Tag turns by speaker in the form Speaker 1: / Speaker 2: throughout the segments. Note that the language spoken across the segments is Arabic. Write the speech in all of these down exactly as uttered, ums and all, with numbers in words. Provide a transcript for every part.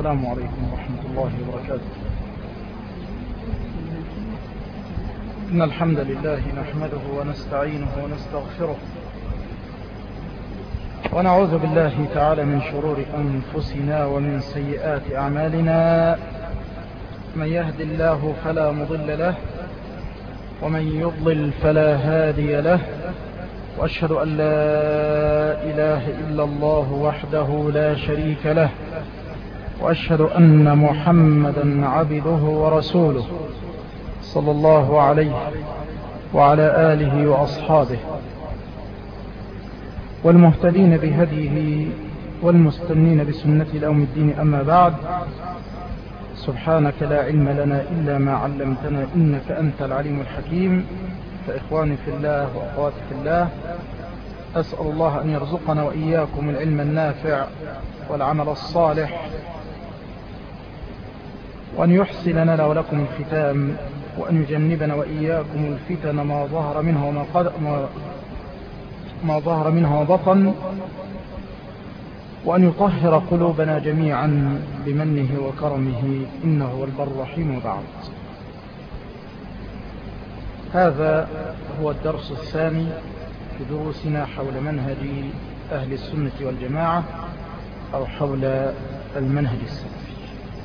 Speaker 1: السلام عليكم ورحمة الله وبركاته. إن الحمد لله نحمده ونستعينه ونستغفره ونعوذ بالله تعالى من شرور أنفسنا ومن سيئات أعمالنا. من يهد الله فلا مضل له ومن يضلل فلا هادي له، وأشهد أن لا إله إلا الله وحده لا شريك له، وأشهد أن محمدا عبده ورسوله صلى الله عليه وعلى آله وأصحابه والمهتدين بهديه والمستنين بسنة لأوم الدين. أما بعد، سبحانك لا علم لنا إلا ما علمتنا إنك أنت العليم الحكيم. فإخواني في الله وأخواتي في الله، أسأل الله أن يرزقنا وإياكم العلم النافع والعمل الصالح، وأن يحسن لنا ولكم الختام، وأن يجنبنا وإياكم الفتن ما ظهر منها وما قد ما, ما ظهر منها وبطن، وأن يطهر قلوبنا جميعا بمنه وكرمه إنه هو البر الرحيم. وبعد، هذا هو الدرس الثاني في دروسنا حول منهج أهل السنة والجماعة، أو حول المنهج السلفي.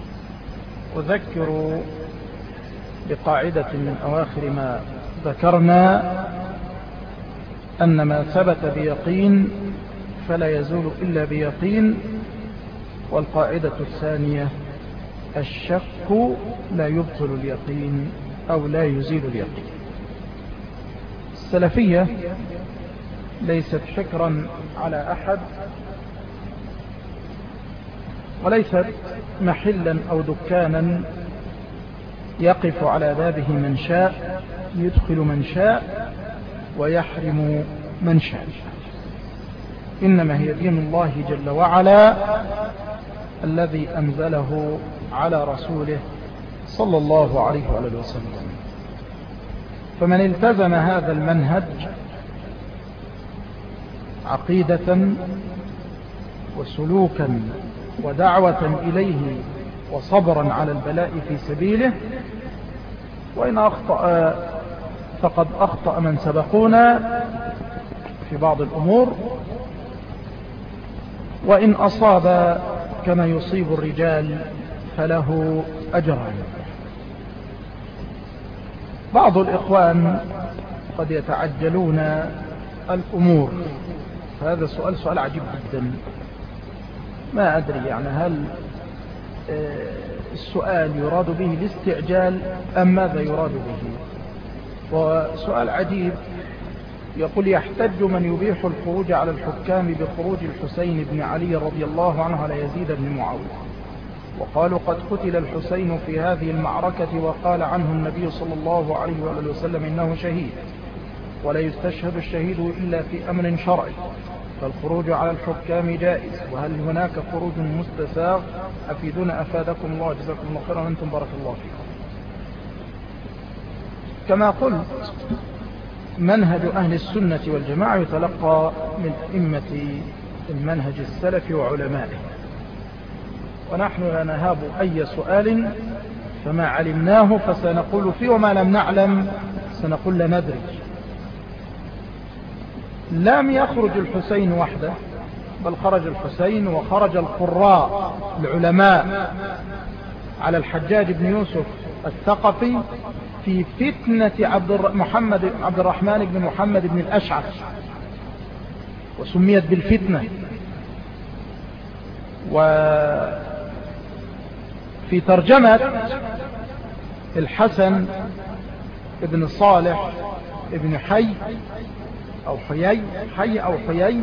Speaker 1: أذكر بقاعدة من أواخر ما ذكرنا، أن ما ثبت بيقين فلا يزول إلا بيقين. والقاعدة الثانية: الشك لا يبطل اليقين أو لا يزيل اليقين. السلفية ليست حكرا على أحد، وليست محلا أو دكانا يقف على بابه من شاء، يدخل من شاء ويحرم من شاء. إنما هي دين الله جل وعلا الذي أنزله على رسوله صلى الله عليه وآله وسلم. فمن التزم هذا المنهج عقيدة وسلوكا ودعوة إليه وصبرا على البلاء في سبيله، وإن أخطأ فقد أخطأ من سبقونا في بعض الأمور، وإن أصاب كما يصيب الرجال فله أجران. بعض الإخوان قد يتعجلون الأمور. هذا سؤال سؤال عجيب جدا، ما أدري يعني هل السؤال يراد به الاستعجال أم ماذا يراد به. وسؤال عجيب، يقول: يحتج من يبيح الخروج على الحكام بخروج الحسين بن علي رضي الله عنه على يزيد بن معاوية، وقالوا قد قتل الحسين في هذه المعركة، وقال عنه النبي صلى الله عليه وآله وسلم إنه شهيد، ولا يستشهد الشهيد إلا في أمر شرعي، فالخروج على الحكام جائز، وهل هناك خروج مستساغ؟ أفيدونا أفادكم الله، جزاكم الله خيرا، وأنتم بارك الله فيكم. كما قلت، منهج أهل السنة والجماعة يتلقى من أئمة المنهج السلفي وعلمائه، ونحن لا نهاب أي سؤال، فما علمناه فسنقول فيه، وما لم نعلم سنقول لا ندري. لم يخرج الحسين وحده، بل خرج الحسين وخرج القراء العلماء على الحجاج بن يوسف الثقفي في فتنة عبد محمد عبد الرحمن بن محمد بن الأشعث، وسميت بالفتنة. وفي ترجمة الحسن ابن صالح ابن حي أو حيي حي أو حيي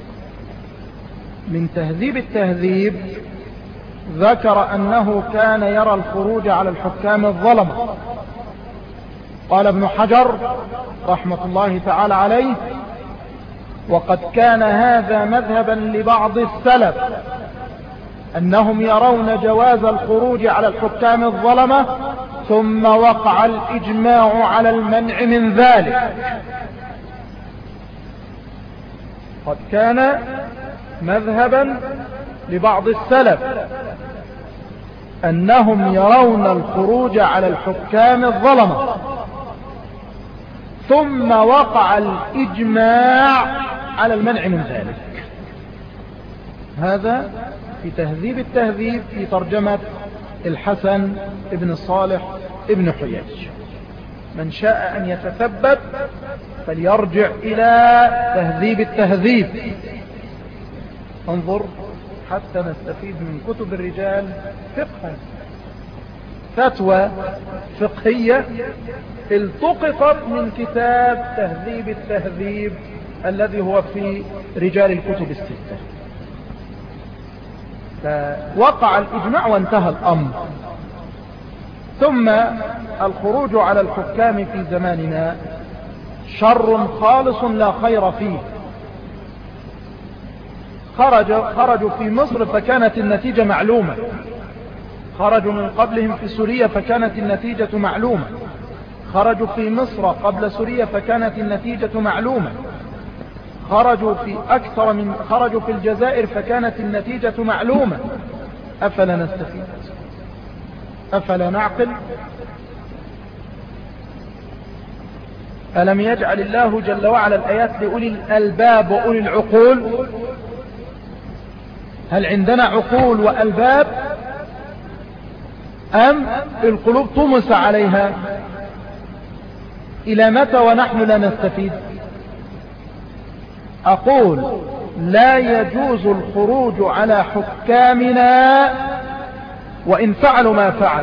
Speaker 1: من تهذيب التهذيب، ذكر أنه كان يرى الخروج على الحكام الظلمة. قال ابن حجر رحمة الله تعالى عليه: وقد كان هذا مذهبا لبعض السلف، أنهم يرون جواز الخروج على الحكام الظلمة، ثم وقع الإجماع على المنع من ذلك. قد كان مذهبا لبعض السلف أنهم يرون الخروج على الحكام الظلمة، ثم وقع الإجماع على المنع من ذلك. هذا في تهذيب التهذيب في ترجمة الحسن ابن الصالح ابن حييج. من شاء أن يتثبت فليرجع إلى تهذيب التهذيب. انظر حتى نستفيد من كتب الرجال فقها، فتوى فقهية التقطت من كتاب تهذيب التهذيب الذي هو في رجال الكتب الستة. فوقع الإجماع وانتهى الأمر. ثم الخروج على الحكام في زماننا شر خالص لا خير فيه. خرج خرجوا في مصر فكانت النتيجة معلومة، خرجوا من قبلهم في سوريا فكانت النتيجة معلومة، خرجوا في مصر قبل سوريا فكانت النتيجة معلومة، خرجوا في أكثر من خرجوا في الجزائر فكانت النتيجة معلومة. أفلا نستفيد؟ أفلا نعقل؟ ألم يجعل الله جل وعلا الآيات لأولي الألباب وأولي العقول؟ هل عندنا عقول وألباب أم القلوب طمس عليها؟ إلى متى ونحن لا نستفيد؟ أقول لا يجوز الخروج على حكامنا وإن فعلوا ما فعل،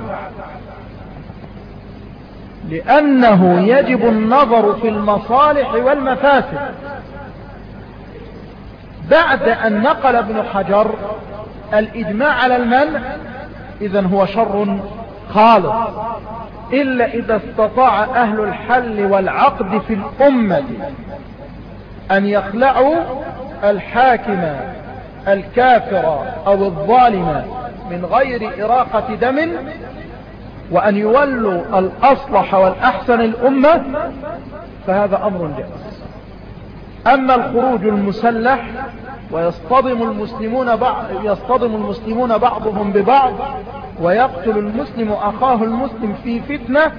Speaker 1: لأنه يجب النظر في المصالح والمفاسد. بعد أن نقل ابن حجر الإجماع على المنع إذن هو شر خالص، إلا إذا استطاع أهل الحل والعقد في الأمة أن يخلعوا الحاكم الكافر أو الظالم من غير إراقة دم، وأن يولوا الأصلح والأحسن الأمة، فهذا أمر جائز. أما الخروج المسلح ويصطدم المسلمون بعض يصطدم المسلمون بعضهم ببعض ويقتل المسلم أخاه المسلم في فتنة،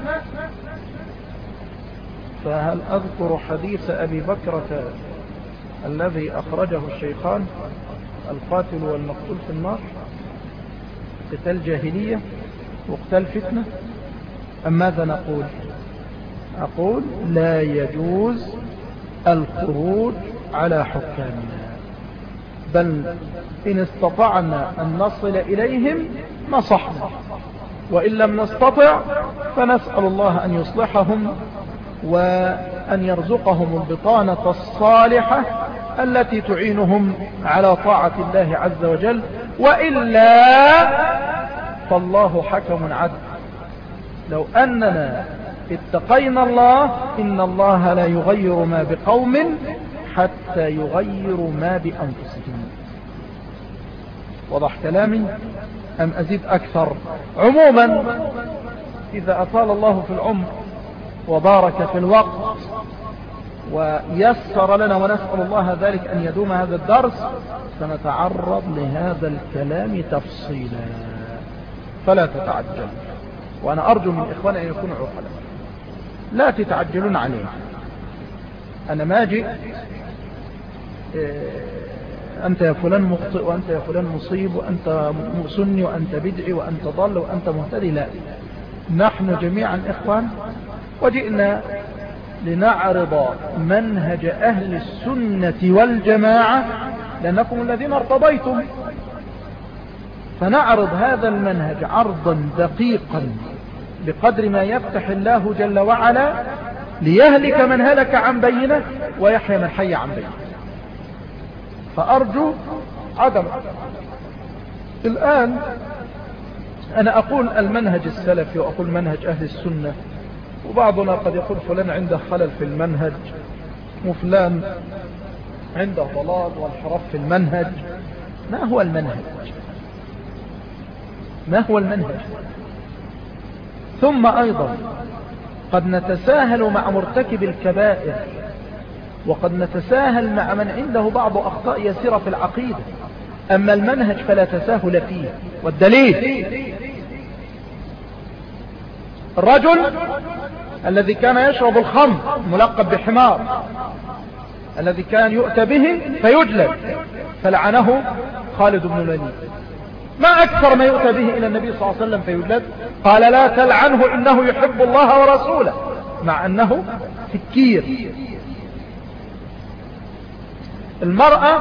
Speaker 1: فهل أذكر حديث أبي بكرة الذي أخرجه الشيخان: القاتل والمقتول في النار، قتال جاهلية وقتال فتنة؟ أم ماذا نقول؟ أقول لا يجوز الخروج على حكامنا، بل إن استطعنا أن نصل إليهم نصحنا، وإن لم نستطع فنسأل الله أن يصلحهم وأن يرزقهم البطانة الصالحة التي تعينهم على طاعة الله عز وجل، وإلا فالله حكم عدل. لو أننا اتقينا الله إن الله لا يغير ما بقوم حتى يغيروا ما بأنفسهم. وضح كلامي أم أزيد أكثر؟ عموما إذا أطال الله في العمر وبارك في الوقت ويسر لنا، ونسأل الله ذلك أن يدوم هذا الدرس، سنتعرض لهذا الكلام تفصيلا، فلا تتعجل. وأنا أرجو من إخواني أن يكونوا عقلاء، لا تتعجلون عليه. أنا ما جئت أنت يا فلان مخطئ وأنت يا فلان مصيب وأنت سني وأنت بدعي وأنت ضل وأنت مهتدي، لا، نحن جميعا إخوان، وجئنا لنعرض منهج أهل السنة والجماعة لأنكم الذين ارتضيتم، فنعرض هذا المنهج عرضا دقيقا بقدر ما يفتح الله جل وعلا ليهلك من هلك عن بينه ويحيى من حي عن بينه. فأرجو عدم الآن أنا أقول المنهج السلفي وأقول منهج أهل السنة، وبعضنا قد يقول فلان عنده خلل في المنهج وفلان عنده ضلال وانحراف في المنهج. ما هو المنهج؟ ما هو المنهج؟ ثم أيضا قد نتساهل مع مرتكب الكبائر، وقد نتساهل مع من عنده بعض أخطاء يسيرة في العقيدة، أما المنهج فلا تساهل فيه. والدليل الرجل الذي كان يشرب الخمر ملقب بحمار، الذي كان يؤتى به فيجلد، فلعنه خالد بن الوليد. ما أكثر ما يؤتى به إلى النبي صلى الله عليه وسلم فيجلد، قال لا تلعنه إنه يحب الله ورسوله، مع أنه سكير. المرأة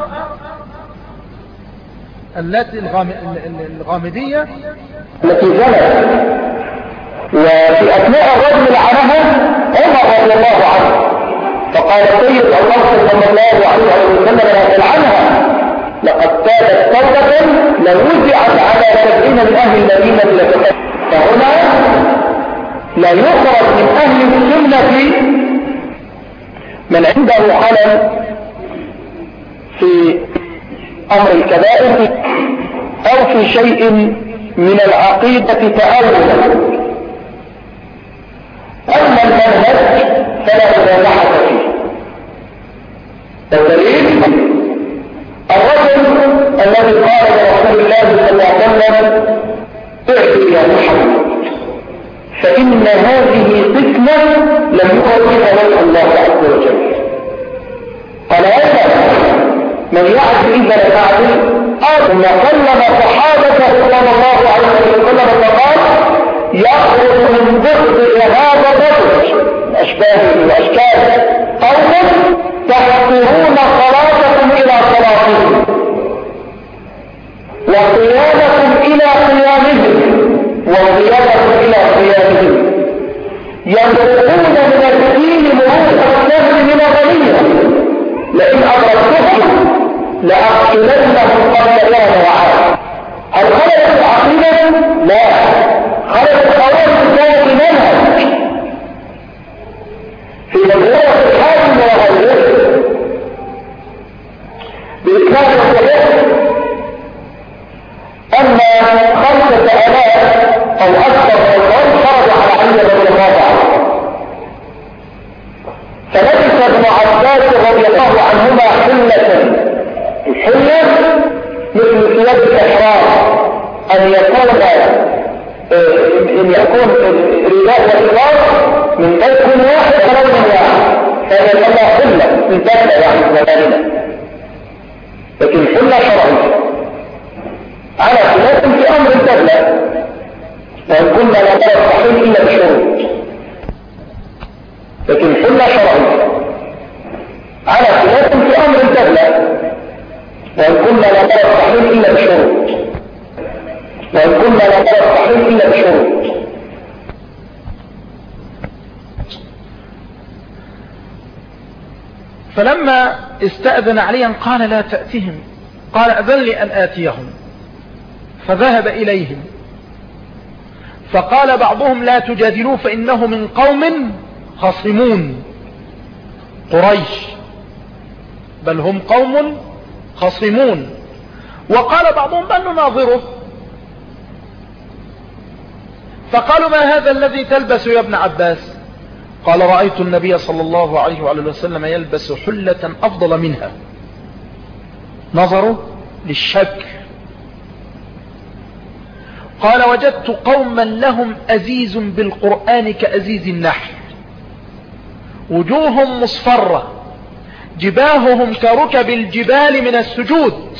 Speaker 1: التي الغامدية
Speaker 2: التي زنت وفي أثناء الرجل لعنها عمر رضي الله عنه، فقال سيد الله صلى الله عليه وسلم لا تلعنها لقد تابت توبة لو وزعت على سبعين من أهل المدينة لتقتل. فهنا لا يخرج من أهل السنة من عنده خلل في أمر الكبائر أو في شيء من العقيدة تأولا. أما المنهج فلا مباحة فيه. الدليل الرجل الذي قال لرسول الله صلى الله عليه وسلم اعدل يا محمد فإن هذه فتنة لم يؤتها وجه الله عز وجل. قال أيضا من يعدل إذا تعدل ثم كلم صحابته صلى الله عليه وسلم فقال يخرج من ضد هذا الرجل أشباه وأشكال قوم تحقرون صلاتكم إلى صلاتهم وقيامكم إلى قيامهم وقيامكم إلى قيامهم ينطقون من الدين مروء السهل من غنية لئن أدركتهم لأقتلنهم قبل يوم وعاد. هل خلت العقيدة؟ لا، خلت الخوارج كانت منهج في مجرورة الحاكم وغيره بإسناد الصحيح أن خمسة آلاف أو أكثر من القوم خرجوا على علي رضي الله عنه، فلبس ابن عباس رضي الله عنهما حلة. الحلة مثل ثياب الإحرام، أن يكون أن يكون الرداء والإزار من بيت واحد ولون واحد، فهذا يسمى حلة من بيت يعني زماننا، لكن حلة شرعية على خلاف في أمر الدولة، وإن كنا لا نرى الصحيح إلا بشروط، لكن حلة شرعية على خلاف في أمر الدولة، وإن كنا لا نرى الصحيح إلا بشروط، وإن كنا لا نرى الصحيح إلا بشروط.
Speaker 1: فلما استأذن عليا قال لا تأتهم، قال أذن لي أن آتيهم، فذهب إليهم فقال بعضهم لا تجادلوا فإنه من قوم خصمون قريش، بل هم قوم خصمون. وقال بعضهم بل نناظره، فقالوا ما هذا الذي تلبس يا ابن عباس؟ قال رأيت النبي صلى الله عليه وآله وسلم يلبس حلة أفضل منها. نظروا للشكل. قال وجدت قوما لهم أزيز بالقرآن كأزيز النحل، وجوههم مصفرة، جباههم كركب الجبال من السجود،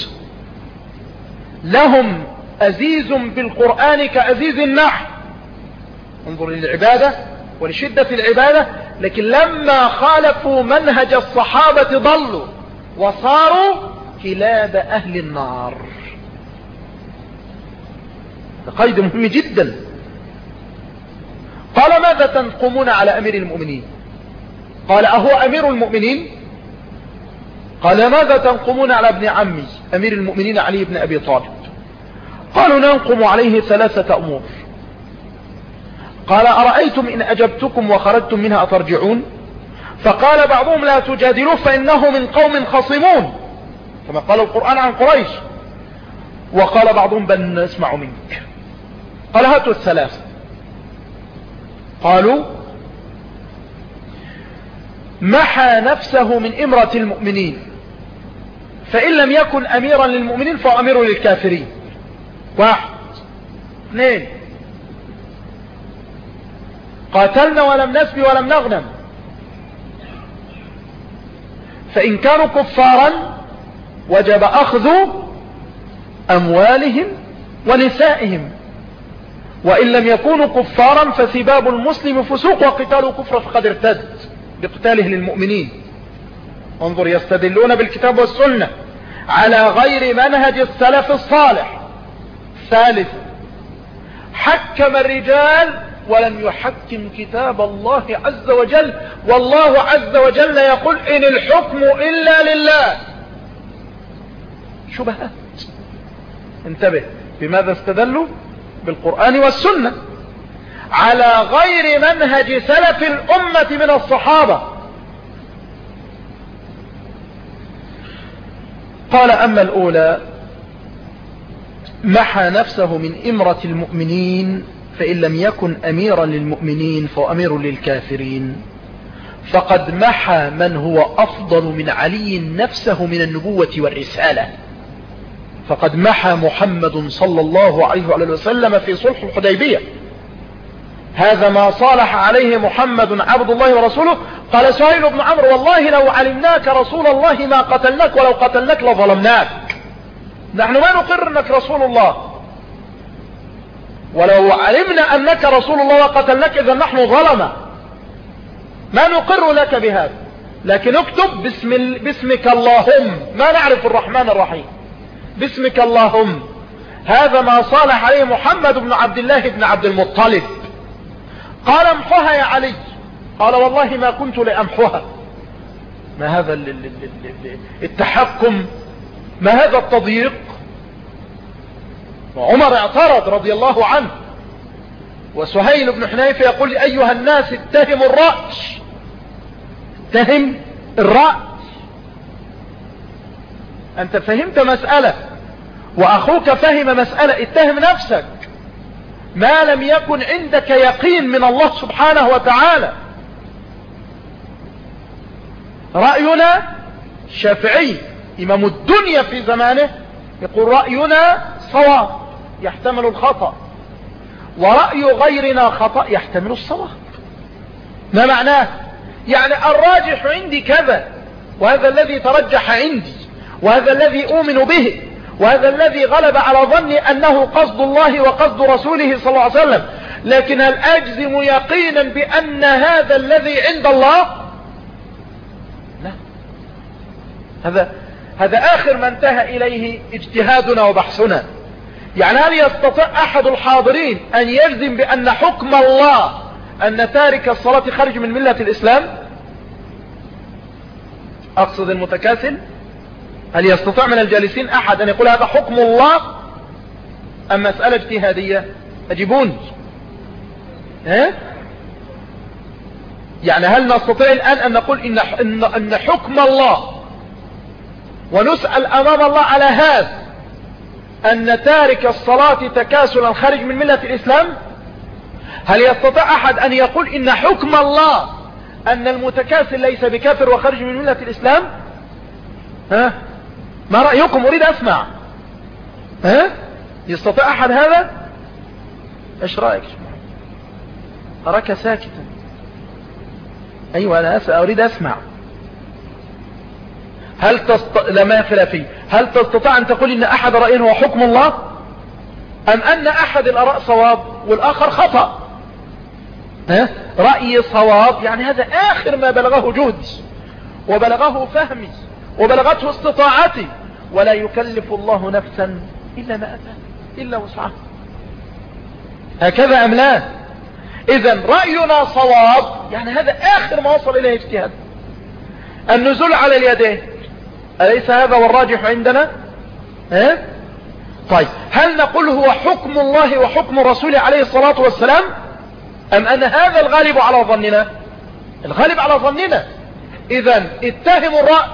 Speaker 1: لهم أزيز بالقرآن كأزيز النحل. انظر للعبادة ولشدة العبادة، لكن لما خالفوا منهج الصحابة ضلوا وصاروا كلاب أهل النار. قيد مهم جدا. قال ماذا تنقمون على أمير المؤمنين؟ قال أهو أمير المؤمنين؟ قال ماذا تنقمون على ابن عمي أمير المؤمنين علي بن أبي طالب؟ قالوا ننقم عليه ثلاثة أمور. قال أرأيتم إن أجبتكم وخرجتم منها أترجعون؟ فقال بعضهم لا تجادلوا فإنه من قوم خصمون، كما قال القرآن عن قريش. وقال بعضهم بل نسمع منك. قال هاتوا الثلاثة. قالوا محى نفسه من إمرة المؤمنين، فإن لم يكن أميرا للمؤمنين فأمير للكافرين. واحد. اثنين. قاتلنا ولم نسبي ولم نغنم. فإن كانوا كفارا وجب أخذ أموالهم ونسائهم، وإن لم يكونوا كفارا فسباب المسلم فسوق وقتاله كفر فقد ارتد بقتاله للمؤمنين. انظر، يستدلون بالكتاب والسنة على غير منهج السلف الصالح. ثالث، حكم الرجال ولم يحكم كتاب الله عز وجل، والله عز وجل يقول إن الحكم إلا لله. شبهات. انتبه، بماذا استدلوا؟ بالقرآن والسنة على غير منهج سلف الأمة من الصحابة. قال أما الأولى محى نفسه من إمرة المؤمنين، فإن لم يكن أميرا للمؤمنين فهو أمير للكافرين، فقد محى من هو أفضل من علي نفسه من النبوة والرسالة. فقد محى محمد صلى الله عليه وسلم في صلح الحديبية. هذا ما صالح عليه محمد عبد الله ورسوله. قال سهيل بن عمرو والله لو علمناك رسول الله ما قتلناك ولو قتلناك لظلمناك. نحن ما نقر انك رسول الله، ولو علمنا انك رسول الله وقتلناك اذا نحن ظلمة، ما نقر لك بهذا. لكن اكتب باسم باسمك اللهم، ما نعرف الرحمن الرحيم، باسمك اللهم. هذا ما صالح عليه محمد بن عبد الله بن عبد المطلب. قال امحوها يا علي، قال والله ما كنت لأمحوها. ما هذا التحكم، ما هذا التضييق. وعمر اعترض رضي الله عنه، وسهيل بن حنيفة يقول أيها الناس اتهموا الرأي، اتهم الرأي. أنت فهمت مسألة وأخوك فهم مسألة، اتهم نفسك ما لم يكن عندك يقين من الله سبحانه وتعالى. رأينا شافعي إمام الدنيا في زمانه يقول رأينا صواب يحتمل الخطأ، ورأي غيرنا خطأ يحتمل الصواب. ما معناه؟ يعني الراجح عندي كذا، وهذا الذي ترجح عندي، وهذا الذي أؤمن به، وهذا الذي غلب على ظني أنه قصد الله وقصد رسوله صلى الله عليه وسلم. لكن هل أجزم يقينا بأن هذا الذي عند الله؟ لا. هذا هذا آخر ما انتهى إليه اجتهادنا وبحثنا. يعني هل يستطيع أحد الحاضرين أن يجزم بأن حكم الله أن تارك الصلاة خارج من ملة الإسلام؟ أقصد المتكاسل. هل يستطيع من الجالسين أحد أن يقول هذا حكم الله أم مسألة اجتهادية؟ أجيبوني. ها؟ يعني هل نستطيع الآن أن نقول إن, إن, إن حكم الله ونسأل أمام الله على هذا أن تارك الصلاة تكاسلا خارج من ملة الإسلام؟ هل يستطيع أحد أن يقول إن حكم الله أن المتكاسل ليس بكافر وخارج من ملة الإسلام؟ ها؟ ما رأيكم؟ أريد أسمع. ها؟ يستطيع أحد هذا؟ إيش رأيك؟ أراك ساكتا. أيوة أنا أسأل، أريد أسمع. هل تست... لما خلافي، هل تستطيع أن تقول إن أحد رأيه هو حكم الله، أم أن أحد الأراء صواب والآخر خطأ؟ ها؟ رأي صواب يعني هذا آخر ما بلغه جهدي وبلغه فهمي وبلغته استطاعتي، ولا يكلف الله نفسا إلا ما أتى إلا وسعها. هكذا أم لا؟ إذن رأينا صواب يعني هذا آخر ما وصل إليه اجتهاد. النزول على اليدين أليس هذا والراجح عندنا؟ ها؟ طيب هل نقول هو حكم الله وحكم رسوله عليه الصلاة والسلام، أم أن هذا الغالب على ظننا؟ الغالب على ظننا. إذن اتهموا الرأي،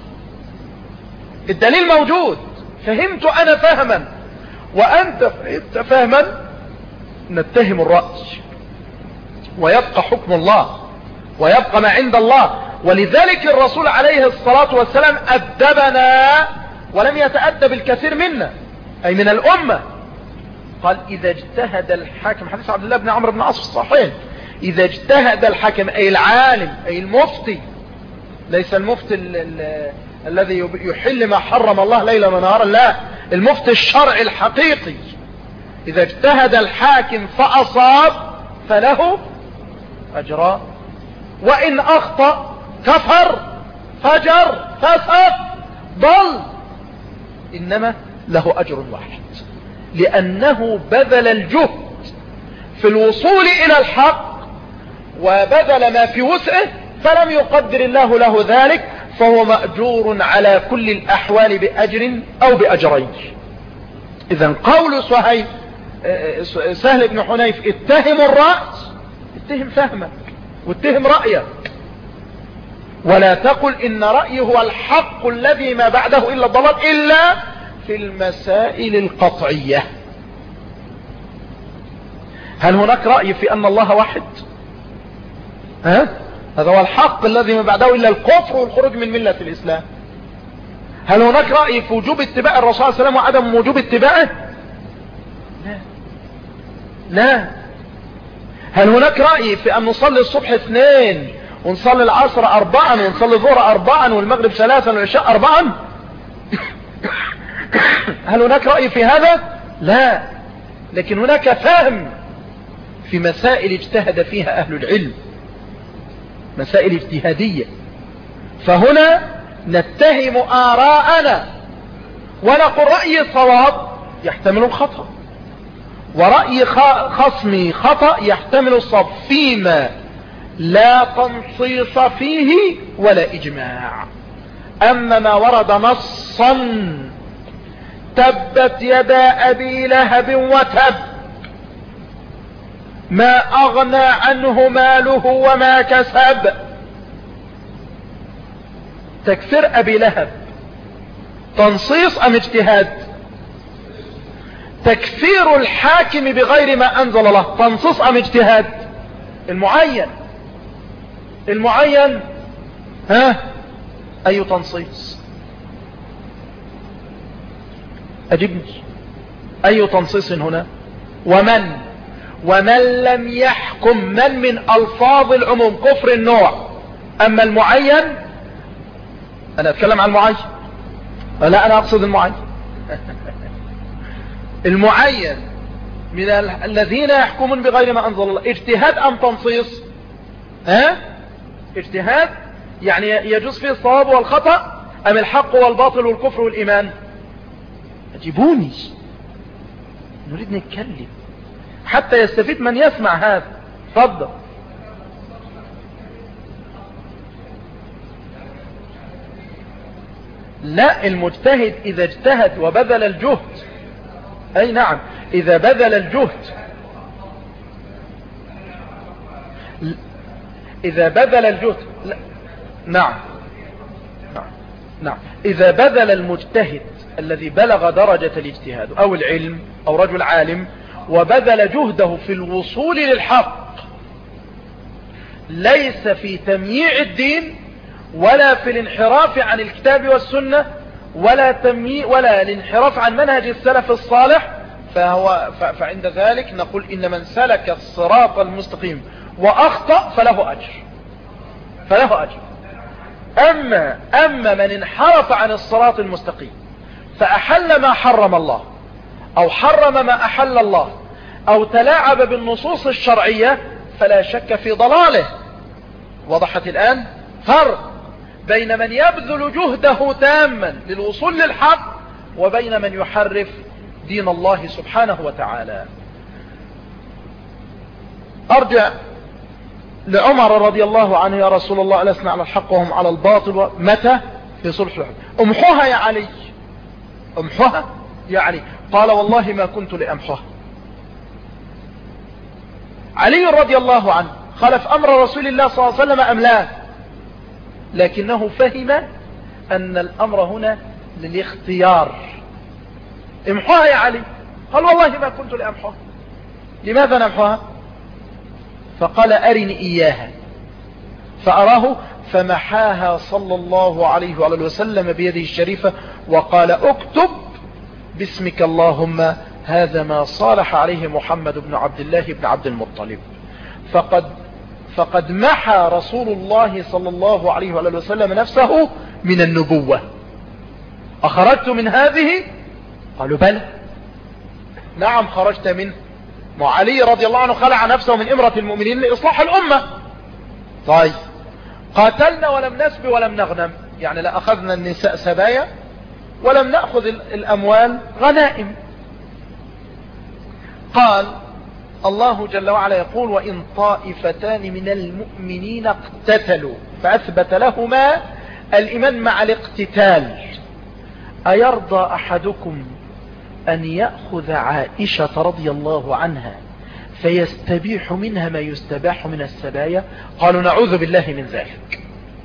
Speaker 1: الدليل موجود، فهمت أنا فهما وأنت فهمت فهما، نتهم الرأي ويبقى حكم الله ويبقى ما عند الله. ولذلك الرسول عليه الصلاة والسلام أدبنا ولم يتأدب الكثير منا أي من الأمة. قال إذا اجتهد الحاكم، حديث عبد الله بن عمرو بن عاص في الصحيحين، إذا اجتهد الحاكم أي العالم أي المفتي، ليس المفتي ال ال الذي يحل ما حرم الله ليلا ونهارا، لا، المفتي الشرعي الحقيقي. إذا اجتهد الحاكم فأصاب فله أجران، وإن أخطأ كفر فجر فسق ضل، إنما له أجر واحد، لأنه بذل الجهد في الوصول إلى الحق وبذل ما في وسعه، فلم يقدر الله له ذلك، فهو مأجور على كل الأحوال بأجر أو بأجرين. إذن قول سهيل سهل بن حنيف اتهم الرأس، اتهم فهمك واتهم رأيك، ولا تقل إن رأيه هو الحق الذي ما بعده إلا الضلال، إلا في المسائل القطعية. هل هناك رأي في أن الله واحد؟ ها؟ هذا هو الحق الذي ما بعده إلا الكفر والخروج من ملة الإسلام. هل هناك رأي في وجوب اتباع الرسول صلى الله عليه وسلم وعدم وجوب اتباعه؟ لا لا. هل هناك رأي في أن نصلي الصبح اثنين ونصلي العصر أربعا ونصلي الظهر أربعا والمغرب ثلاثا والعشاء أربعا؟ هل هناك رأي في هذا؟ لا. لكن هناك فهم في مسائل اجتهد فيها أهل العلم، مسائل اجتهادية، فهنا نتهم آراءنا ونقول رأي صواب يحتمل الخطأ، ورأي خصمي خطأ يحتمل الصواب، فيما لا تنصيص فيه ولا إجماع. أما ما ورد نصا تبت يدا أبي لهب وتب ما أغنى عنه ماله وما كسب، تكفير أبي لهب تنصيص أم اجتهاد؟ تكفير الحاكم بغير ما أنزل الله تنصيص أم اجتهاد؟ المعين المعين ها أي تنصيص؟ أجبني، أي تنصيص هنا؟ ومن ومن لم يحكم، من من ألفاظ العموم كفر النوع. أما المعين، أنا أتكلم عن المعين، لا أنا أقصد المعين. المعين من الذين يحكمون بغير ما أنزل الله، اجتهاد أم تنصيص؟ ها؟ اجتهاد يعني يجوز فيه الصواب والخطأ، أم الحق والباطل والكفر والإيمان؟ أجيبوني، نريد نتكلم حتى يستفيد من يسمع هذا. تفضل. لا، المجتهد إذا اجتهد وبذل الجهد، أي نعم إذا بذل الجهد، إذا بذل الجهد لا. نعم نعم نعم إذا بذل المجتهد الذي بلغ درجة الاجتهاد أو العلم أو رجل عالم وبذل جهده في الوصول للحق، ليس في تمييع الدين ولا في الانحراف عن الكتاب والسنة ولا تمييع ولا الانحراف عن منهج السلف الصالح، فهو فعند ذلك نقول إن من سلك الصراط المستقيم وأخطأ فله أجر فله أجر أما, أما من انحرف عن الصراط المستقيم فأحل ما حرم الله أو حرم ما أحل الله أو تلاعب بالنصوص الشرعية فلا شك في ضلاله. وضحت الآن فرق بين من يبذل جهده تاما للوصول للحق وبين من يحرف دين الله سبحانه وتعالى. أرجع لعمر رضي الله عنه: يا رسول الله لسنا على الحق وهم على الباطل. متى؟ في صلح الحديبية. امحوها يا علي، امحوها يا علي. قال: والله ما كنت لأمحوها. علي رضي الله عنه خلف أمر رسول الله صلى الله عليه وسلم أم لا؟ لكنه فهم أن الأمر هنا للاختيار. امحوها يا علي. قال: والله ما كنت لأمحوها. لماذا نمحوها؟ فقال: أرني إياها. فأراه فمحاها صلى الله عليه وعلى وسلم بيده الشريفة وقال: اكتب باسمك اللهم هذا ما صالح عليه محمد بن عبد الله بن عبد المطلب. فقد فقد محى رسول الله صلى الله عليه وآله وسلم نفسه من النبوة. أخرجت من هذه؟ قالوا بلى. نعم خرجت منه. وعلي رضي الله عنه خلع نفسه من إمرة المؤمنين لإصلاح الأمة. طيب قاتلنا ولم نسب ولم نغنم، يعني لا أخذنا النساء سبايا ولم نأخذ الأموال غنائم. قال الله جل وعلا يقول وإن طائفتان من المؤمنين اقتتلوا فأثبت لهما الإيمان مع الاقتتال أيرضى أحدكم أن يأخذ عائشة رضي الله عنها فيستبيح منها ما يستباح من السبايا؟ قالوا نعوذ بالله من ذلك،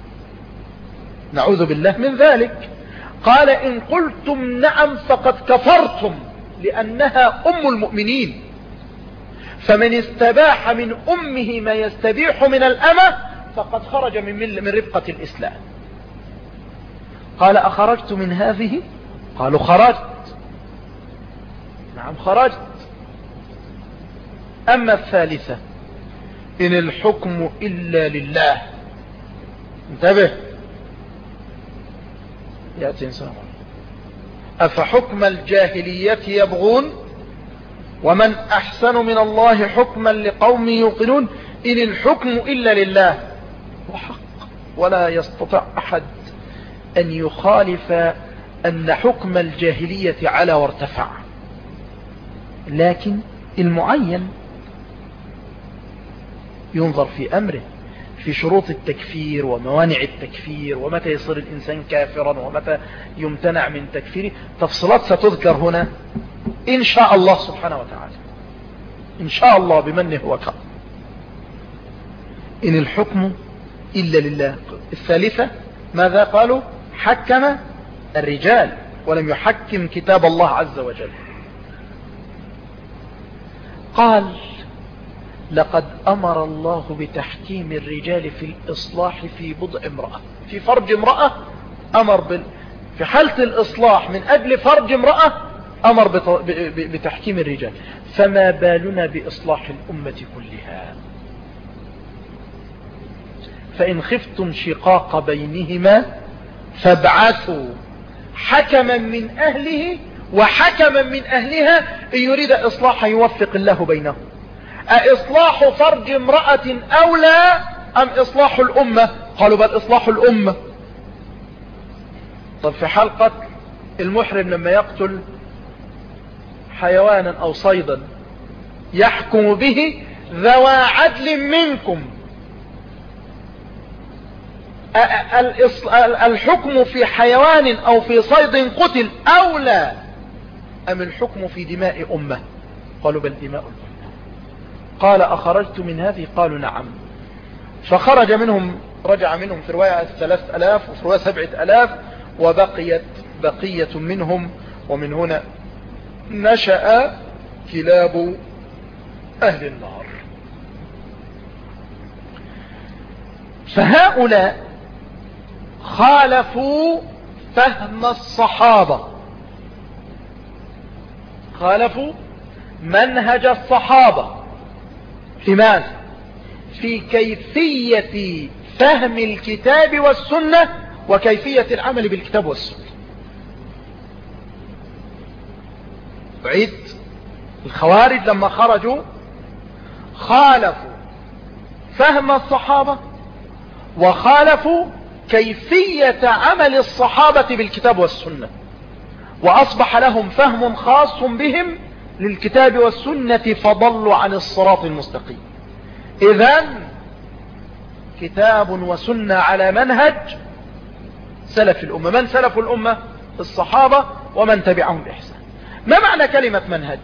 Speaker 1: نعوذ بالله من ذلك. قال إن قلتم نعم فقد كفرتم لأنها أم المؤمنين، فمن استباح من أمه ما يستبيح من الأمة فقد خرج من, من رفقة الإسلام. قال أخرجت من هذه؟ قالوا خرجت. نعم خرجت. أما الثالثة إن الحكم إلا لله. انتبه يأتي إنسان أفحكم الجاهلية يبغون ومن أحسن من الله حكما لقوم يوقنون إن الحكم إلا لله وحق، ولا يستطيع أحد أن يخالف أن حكم الجاهلية على وارتفع، لكن المعين ينظر في أمره، في شروط التكفير وموانع التكفير ومتى يصير الإنسان كافرا ومتى يمتنع من تكفيره. تفصيلات ستذكر هنا إن شاء الله سبحانه وتعالى، إن شاء الله بمنه وكرمه. إن الحكم إلا لله. الثالثة ماذا قالوا؟ حكم الرجال ولم يحكم كتاب الله عز وجل. قال لقد أمر الله بتحكيم الرجال في الإصلاح في بضع امرأة، في فرج امرأة أمر بال... في حالة الإصلاح من أجل فرج امرأة أمر بت... ب... ب... بتحكيم الرجال، فما بالنا بإصلاح الأمة كلها. فإن خفتم شقاق بينهما فابعثوا حكما من أهله وحكما من أهلها إن يريد إصلاحا يوفق الله بينهم. أإصلاح فرج امرأة أولى أم إصلاح الأمة؟ قالوا بل إصلاح الأمة. طب في حال قتل المحرم لما يقتل حيوانا أو صيدا يحكم به ذوى عدل منكم، الحكم في حيوان أو في صيد قتل أولى أم الحكم في دماء أمة؟ قالوا بل دماء الأمة. قال أخرجت من هذه؟ قالوا نعم. فخرج منهم، رجع منهم في رواية ثلاث ألاف وفي رواية سبعة ألاف، وبقيت بقية منهم. ومن هنا نشأ كلاب أهل النار. فهؤلاء خالفوا فهم الصحابة، خالفوا منهج الصحابة في ماذا؟ في كيفية فهم الكتاب والسنة وكيفية العمل بالكتاب والسنة. بعيد الخوارج لما خرجوا خالفوا فهم الصحابة وخالفوا كيفية عمل الصحابة بالكتاب والسنة، وأصبح لهم فهم خاص بهم للكتاب والسنة فضلوا عن الصراط المستقيم. إذن كتاب وسنة على منهج سلف الأمة. من سلف الأمة؟ الصحابة ومن تبعهم بإحسان. ما معنى كلمة منهج؟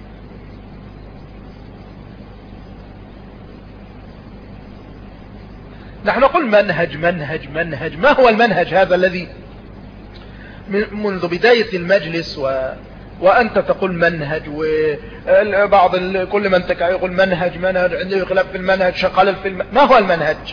Speaker 1: نحن نقول منهج منهج منهج. ما هو المنهج هذا الذي منذ بداية المجلس و... وأنت تقول منهج، وبعض ال... كل من تكا يقول منهج منهج، عنده خلاف في المنهج، شغال في الم... ما هو المنهج؟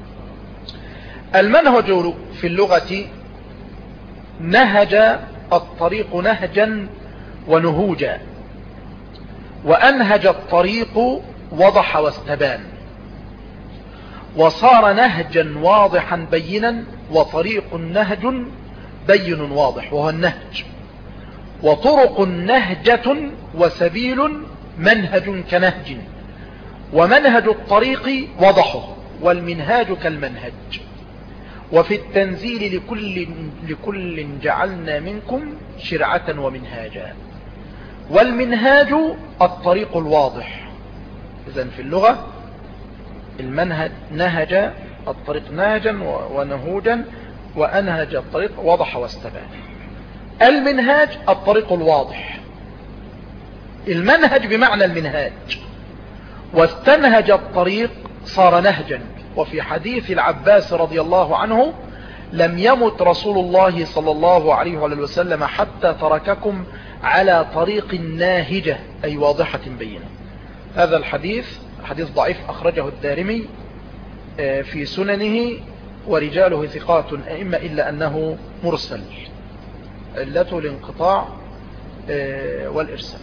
Speaker 1: المنهج في اللغة نهج الطريق نهجا ونهوجا، وأنهج الطريق وضح واستبان. وصار نهجا واضحا بينا، وطريق نهج بين واضح وهو النهج، وطرق نهجة، وسبيل منهج كنهج، ومنهج الطريق وضحه، والمنهاج كالمنهج. وفي التنزيل لكل, لكل جعلنا منكم شرعة ومنهاجا. والمنهاج الطريق الواضح. إذن في اللغة المنهج نهج الطريق نهجا ونهوجا، وأنهج الطريق وضح واستبان. المنهاج الطريق الواضح. المنهج بمعنى المنهاج، واستنهج الطريق صار نهجا. وفي حديث العباس رضي الله عنه: لم يمت رسول الله صلى الله عليه وسلم حتى ترككم على طريق ناهجة، أي واضحة بينة. هذا الحديث حديث ضعيف، أخرجه الدارمي في سننه، ورجاله ثقات أئمة، إلا أنه مرسل، علته الانقطاع والإرسال.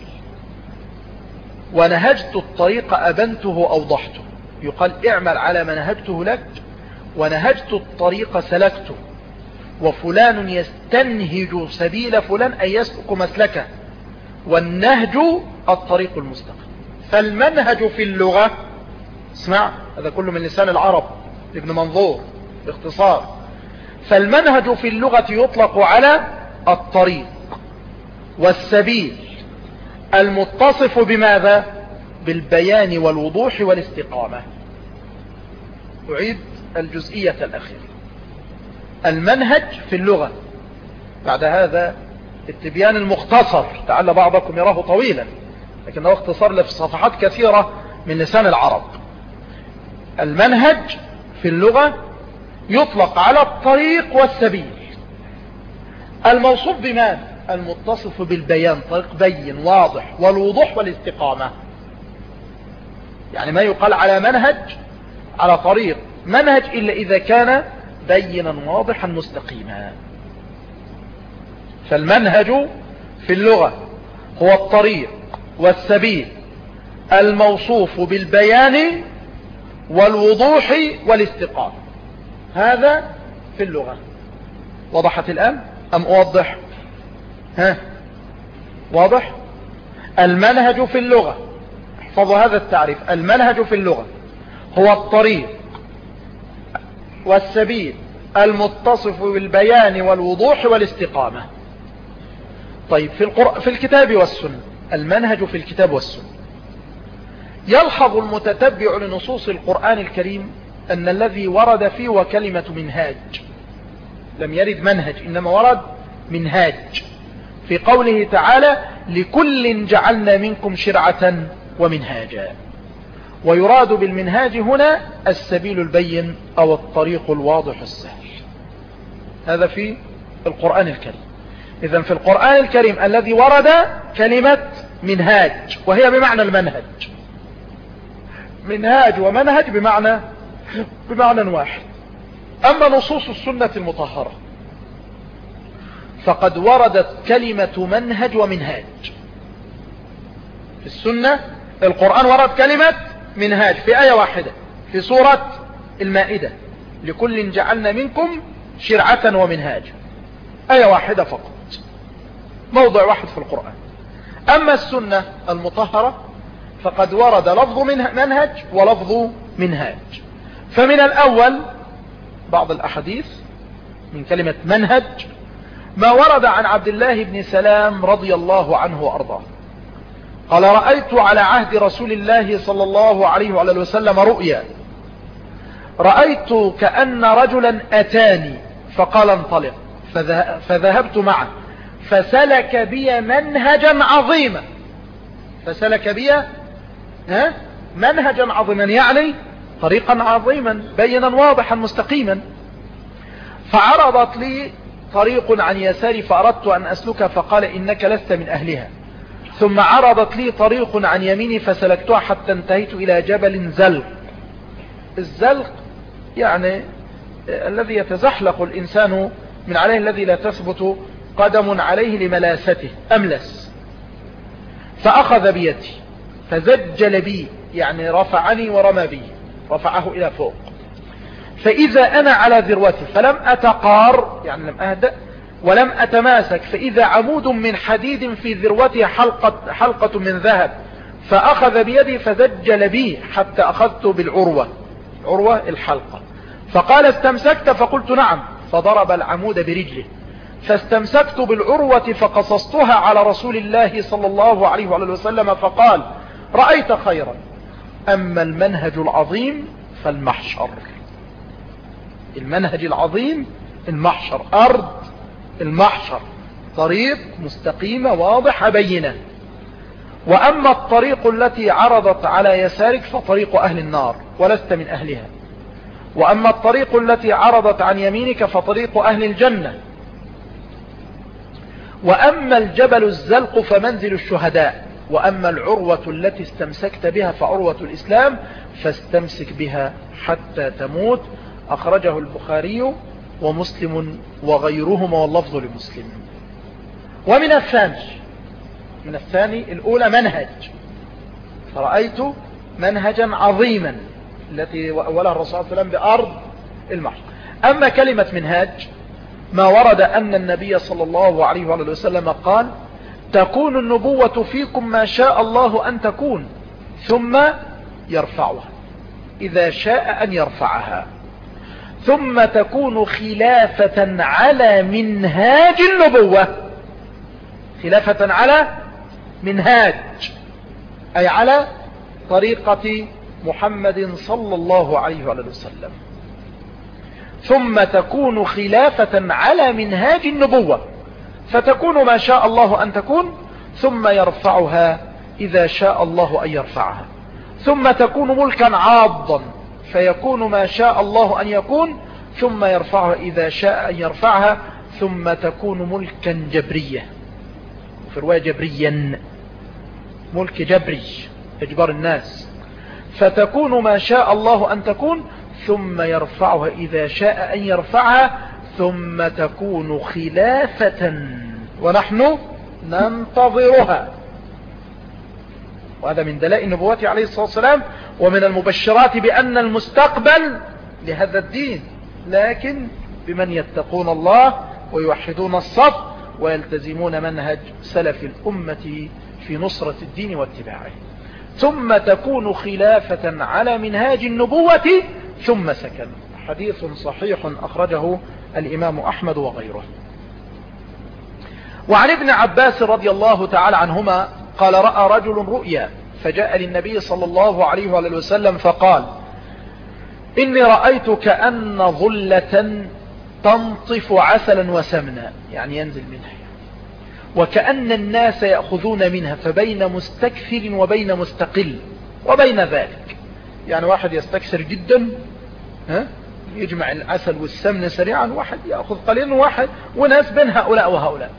Speaker 1: ونهجت الطريق أبنته أوضحته، يقال اعمل على ما نهجته لك، ونهجت الطريق سلكته. وفلان يستنهج سبيل فلان، أي يسلك مسلكه. والنهج الطريق المستقيم. فالمنهج في اللغة، اسمع هذا كله من لسان العرب ابن منظور باختصار. فالمنهج في اللغة يطلق على الطريق والسبيل المتصف بماذا؟ بالبيان والوضوح والاستقامة. أعيد الجزئية الأخيرة. المنهج في اللغة، بعد هذا التبيان المختصر، لعل بعضكم يراه طويلا لكنه اختصار له في صفحات كثيرة من لسان العرب. المنهج في اللغة يطلق على الطريق والسبيل الموصوف بماذا؟ المتصف بالبيان، طريق بين واضح، والوضوح والاستقامة. يعني ما يقال على منهج، على طريق منهج، إلا إذا كان بينا واضحا مستقيما. فالمنهج في اللغة هو الطريق والسبيل الموصوف بالبيان والوضوح والاستقامة. هذا في اللغة. وضحت الآن أم أوضح؟ ها واضح؟ المنهج في اللغة، احفظوا هذا التعريف. المنهج في اللغة هو الطريق والسبيل المتصف بالبيان والوضوح والاستقامة. طيب في, القرآن في الكتاب والسنة، المنهج في الكتاب والسنة. يلحظ المتتبع لنصوص القرآن الكريم أن الذي ورد فيه وكلمة منهاج، لم يرد منهج إنما ورد منهاج. في قوله تعالى: لكل جعلنا منكم شرعة ومنهاجا. ويراد بالمنهاج هنا السبيل البين أو الطريق الواضح السهل. هذا في القرآن الكريم. إذن في القرآن الكريم الذي ورد كلمة منهاج، وهي بمعنى المنهج. منهاج ومنهج بمعنى بمعنى واحد. أما نصوص السنة المطهرة فقد وردت كلمة منهج ومنهاج. في السنة القرآن ورد كلمة منهاج في آية واحدة في سورة المائدة: لكل جعلنا منكم شرعة ومنهاجا. آية واحدة فقط، موضع واحد في القرآن. أما السنة المطهرة فقد ورد لفظ منهج ولفظ منهاج. فمن الأول بعض الأحاديث من كلمة منهج ما ورد عن عبد الله بن سلام رضي الله عنه وأرضاه قال: رأيت على عهد رسول الله صلى الله عليه وآله وسلم رؤيا، رأيت كأن رجلا أتاني فقال: انطلق، فذهبت معه فسلك بي منهجا عظيما. فسلك بي ها منهجا عظيما، يعني طريقا عظيما بينا واضحا مستقيما. فعرضت لي طريق عن يساري فأردت أن أسلك فقال: إنك لست من أهلها. ثم عرضت لي طريق عن يميني فسلكتها حتى انتهيت إلى جبل زلق. الزلق يعني الذي يتزحلق الإنسان من عليه، الذي لا تثبت قدم عليه لملاسته، أملس. فأخذ بيدي فزجل بي، يعني رفعني ورمى بي، رفعه إلى فوق. فإذا أنا على ذروتي فلم أتقار يعني لم أهدأ ولم أتماسك، فإذا عمود من حديد في ذروته حلقة, حلقة من ذهب، فأخذ بيدي فزجل بي حتى أخذت بالعروة، عروة الحلقة، فقال استمسكت؟ فقلت نعم، فضرب العمود برجله، فاستمسكت بالعروة فقصصتها على رسول الله صلى الله عليه وسلم، فقال رأيت خيرا، أما المنهج العظيم فالمحشر. المنهج العظيم المحشر، أرض المحشر، طريق مستقيمة واضحة بينة. وأما الطريق التي عرضت على يسارك فطريق أهل النار ولست من أهلها، وأما الطريق التي عرضت عن يمينك فطريق أهل الجنة، وأما الجبل الزلق فمنزل الشهداء، وأما العروة التي استمسكت بها فعروة الإسلام، فاستمسك بها حتى تموت. أخرجه البخاري ومسلم وغيرهما واللفظ لمسلم. ومن الثاني من الثاني الأولى منهج، فرأيت منهجا عظيما التي أولها الرسول صلى الله عليه وسلم بأرض المحشر. أما كلمة منهاج ما ورد أن النبي صلى الله عليه وسلم قال تكون النبوة فيكم ما شاء الله أن تكون ثم يرفعها إذا شاء أن يرفعها، ثم تكون خلافة على منهاج النبوة، خلافة على منهاج أي على طريقة محمد صلى الله عليه وسلم، ثم تكون خلافة على منهاج النبوة، فتكون ما شاء الله أن تكون ثم يرفعها إذا شاء الله أن يرفعها، ثم تكون ملكا عاضا فيكون ما شاء الله أن يكون ثم يرفعها إذا شاء أن يرفعها، ثم تكون ملكا جبرية، في رواية جبريا، ملك جبري إجبار الناس، فتكون ما شاء الله أن تكون ثم يرفعها إذا شاء أن يرفعها، ثم تكون خلافة ونحن ننتظرها. وهذا من دلائل نبوته عليه الصلاة والسلام، ومن المبشرات بأن المستقبل لهذا الدين، لكن بمن يتقون الله ويوحدون الصف ويلتزمون منهج سلف الأمة في نصرة الدين واتباعه. ثم تكون خلافة على منهاج النبوة ثم سكن. حديث صحيح أخرجه الإمام أحمد وغيره. وعن ابن عباس رضي الله تعالى عنهما قال رأى رجل رؤيا فجاء للنبي صلى الله عليه وسلم فقال إني رأيت كأن ظلة تنطف عسلا وسمنا، يعني ينزل منها، وكأن الناس يأخذون منها، فبين مستكثر وبين مستقل وبين ذلك، يعني واحد يستكثر جدا ها يجمع العسل والسمن سريعا، واحد يأخذ قليلا، واحد وناس بين هؤلاء وهؤلاء،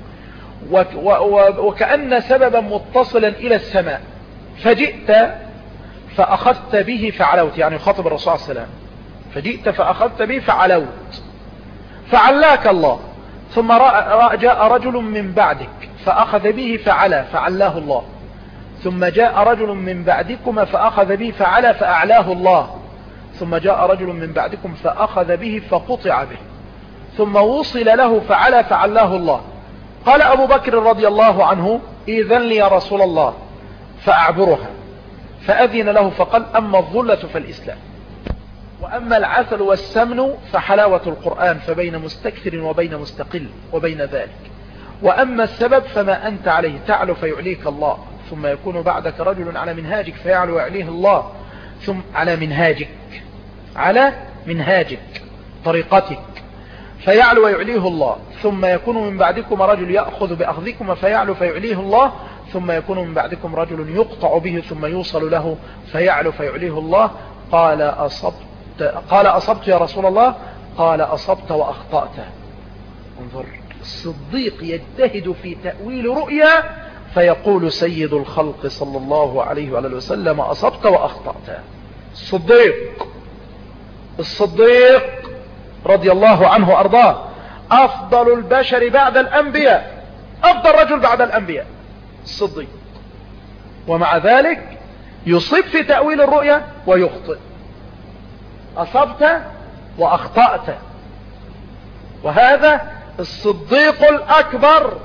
Speaker 1: وكأن سببا متصلا إلى السماء، فجئت فأخذت به فعلوت، يعني يخاطب الرسول صلى الله عليه وسلم، فجئت فأخذت به فعلوت فعلاك الله، ثم جاء رجل من بعدك فأخذ به فعلا فعلاه الله، ثم جاء رجل من بعدكم فأخذ به فعلا فأعلاه الله، ثم جاء رجل من بعدكم فأخذ به فقطع به، ثم وصل له فعلا فعلاه الله. قال أبو بكر رضي الله عنه إذن لي يا رسول الله فأعبرها، فأذن له فقال أما الظلة فالإسلام، وأما العسل والسمن فحلاوة القرآن، فبين مستكثر وبين مستقل وبين ذلك، وأما السبب فما أنت عليه تعلو فيعليك الله، ثم يكون بعدك رجل على منهاجك فيعلو ويعليه الله، ثم على منهاجك على منهاجك طريقتك فيعلو ويعليه الله، ثم يكون من بعدكم رجل يأخذ بأخذكم فيعلو فيعليه الله، ثم يكون من بعدكم رجل يقطع به ثم يوصل له فيعلو فيعليه الله. قال أصبت قال أصبت يا رسول الله؟ قال أصبت وأخطأت. انظر، الصديق يجتهد في تأويل رؤيا فيقول سيد الخلق صلى الله عليه وآله وسلم أصبت وأخطأت. الصديق الصديق رضي الله عنه وأرضاه أفضل البشر بعد الأنبياء، أفضل رجل بعد الأنبياء الصديق، ومع ذلك يصيب في تأويل الرؤيا ويخطئ. أصبت وأخطأت. وهذا الصديق الأكبر،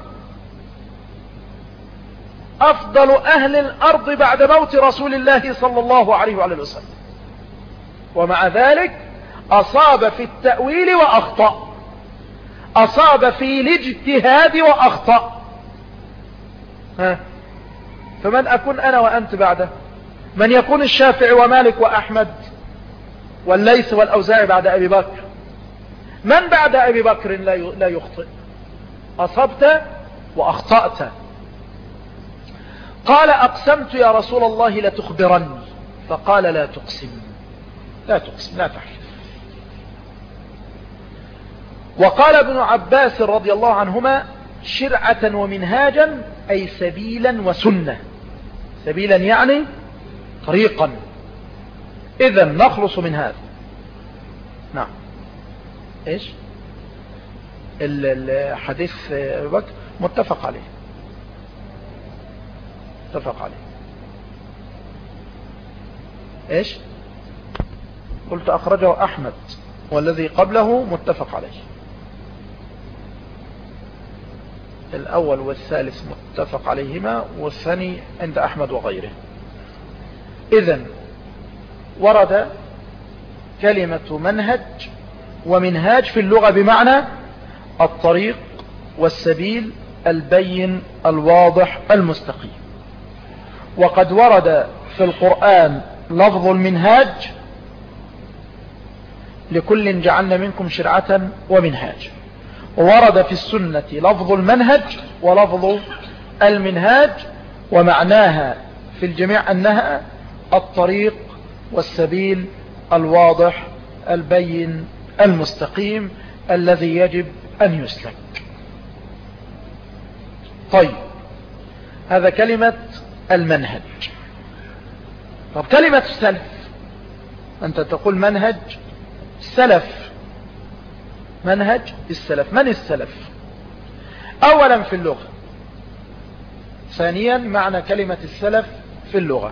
Speaker 1: أفضل أهل الأرض بعد موت رسول الله صلى الله عليه وعلى وسلم، ومع ذلك أصاب في التأويل وأخطأ، أصاب في الاجتهاد وأخطأ. ها، فمن أكون أنا وأنت بعده؟ من يكون الشافعي ومالك وأحمد والليث والأوزاعي بعد أبي بكر؟ من بعد أبي بكر لا يخطئ؟ أصبت وأخطأت. قال أقسمت يا رسول الله لتخبرني، فقال لا تقسم، لا تقسم، لا تحلف. وقال ابن عباس رضي الله عنهما شرعة ومنهاجا، أي سبيلا وسنة. سبيلا يعني طريقا. إذا نخلص من هذا. نعم. إيش الحديث أبي بكر متفق عليه، متفق عليه. إيش قلت؟ أخرجه أحمد، والذي قبله متفق عليه. الأول والثالث متفق عليهما، والثاني عند أحمد وغيره. إذن ورد كلمة منهج ومنهاج في اللغة بمعنى الطريق والسبيل البين الواضح المستقيم. وقد ورد في القرآن لفظ المنهاج لكل جعلنا منكم شرعة ومنهاج، وورد في السنة لفظ المنهج ولفظ المنهاج، ومعناها في الجميع أنها الطريق والسبيل الواضح البين المستقيم الذي يجب أن يسلك. طيب، هذا كلمة المنهج. طب كلمة السلف، أنت تقول منهج السلف، منهج السلف، من السلف؟ أولا في اللغة، ثانيا معنى كلمة السلف في اللغة.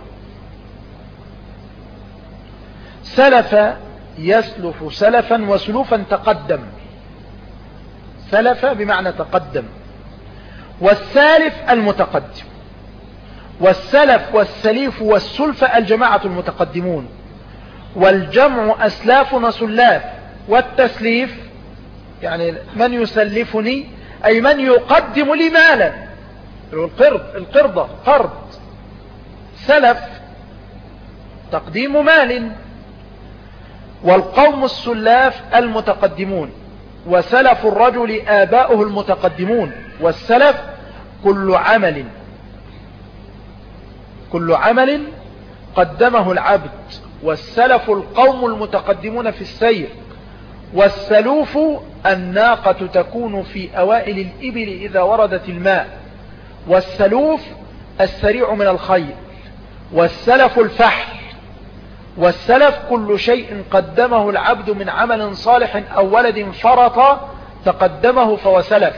Speaker 1: سلف يسلف سلفا، وسلوفا تقدم. سلف بمعنى تقدم، والسالف المتقدم. والسلف والسليف والسلف الجماعة المتقدمون، والجمع أسلاف سلاف. والتسليف يعني من يسلفني، أي من يقدم لي مالا. القرض، القرضة قرض. سلف تقديم مال. والقوم السلاف المتقدمون، وسلف الرجل آباؤه المتقدمون. والسلف كل عمل كل عمل قدمه العبد. والسلف القوم المتقدمون في السير. والسلوف الناقة تكون في أوائل الإبل إذا وردت الماء. والسلوف السريع من الخيل. والسلف الفحل. والسلف كل شيء قدمه العبد من عمل صالح أو ولد فرط تقدمه فهو سلف.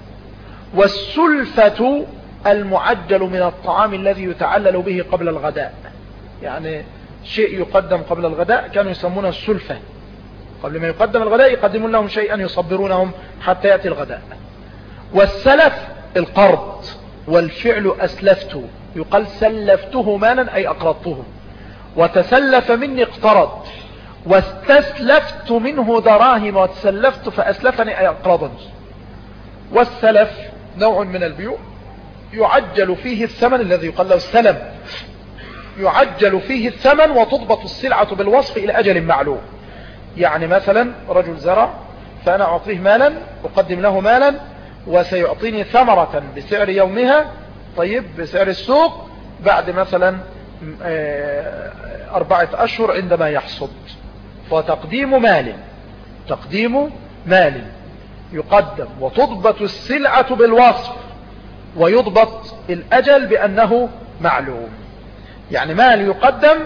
Speaker 1: والسلفة المعجل من الطعام الذي يتعلل به قبل الغداء، يعني شيء يقدم قبل الغداء كانوا يسمونه السلفة. قبل ما يقدم الغداء يقدمون لهم شيئا يصبرونهم حتى يأتي الغداء. والسلف القرض. والفعل أسلفت، يقال سلفته مالا أي أقرضته. وتسلف مني اقترض. واستسلفت منه دراهم، وتسلفت فأسلفني أي أقرضني. والسلف نوع من البيوع يعجل فيه الثمن، الذي يقال له السلم، يعجل فيه الثمن وتضبط السلعة بالوصف إلى أجل معلوم. يعني مثلا رجل زرع، فأنا أعطيه مالا، أقدم له مالا، وسيعطيني ثمرة بسعر يومها، طيب بسعر السوق، بعد مثلا أربعة أشهر عندما يحصد. فتقديم مال، تقديم مال يقدم، وتضبط السلعة بالوصف، ويضبط الأجل بأنه معلوم. يعني مال يقدم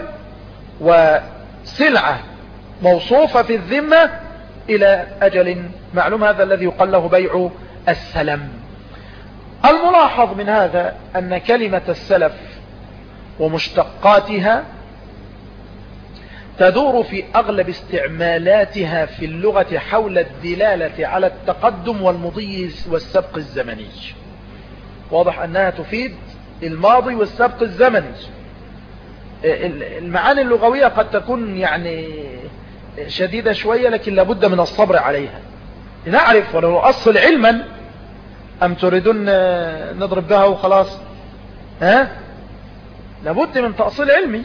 Speaker 1: وسلعة موصوفة في الذمة إلى أجل معلوم، هذا الذي يقال له بيع السلم. الملاحظ من هذا أن كلمة السلف ومشتقاتها تدور في أغلب استعمالاتها في اللغة حول الدلالة على التقدم والمضي والسبق الزمني. واضح أنها تفيد الماضي والسبق الزمني. المعاني اللغوية قد تكون يعني شديدة شوية، لكن لابد من الصبر عليها نعرف ولو أصل علما. أم تريدون نضرب بها وخلاص؟ ها؟ لابد من تأصيل علمي.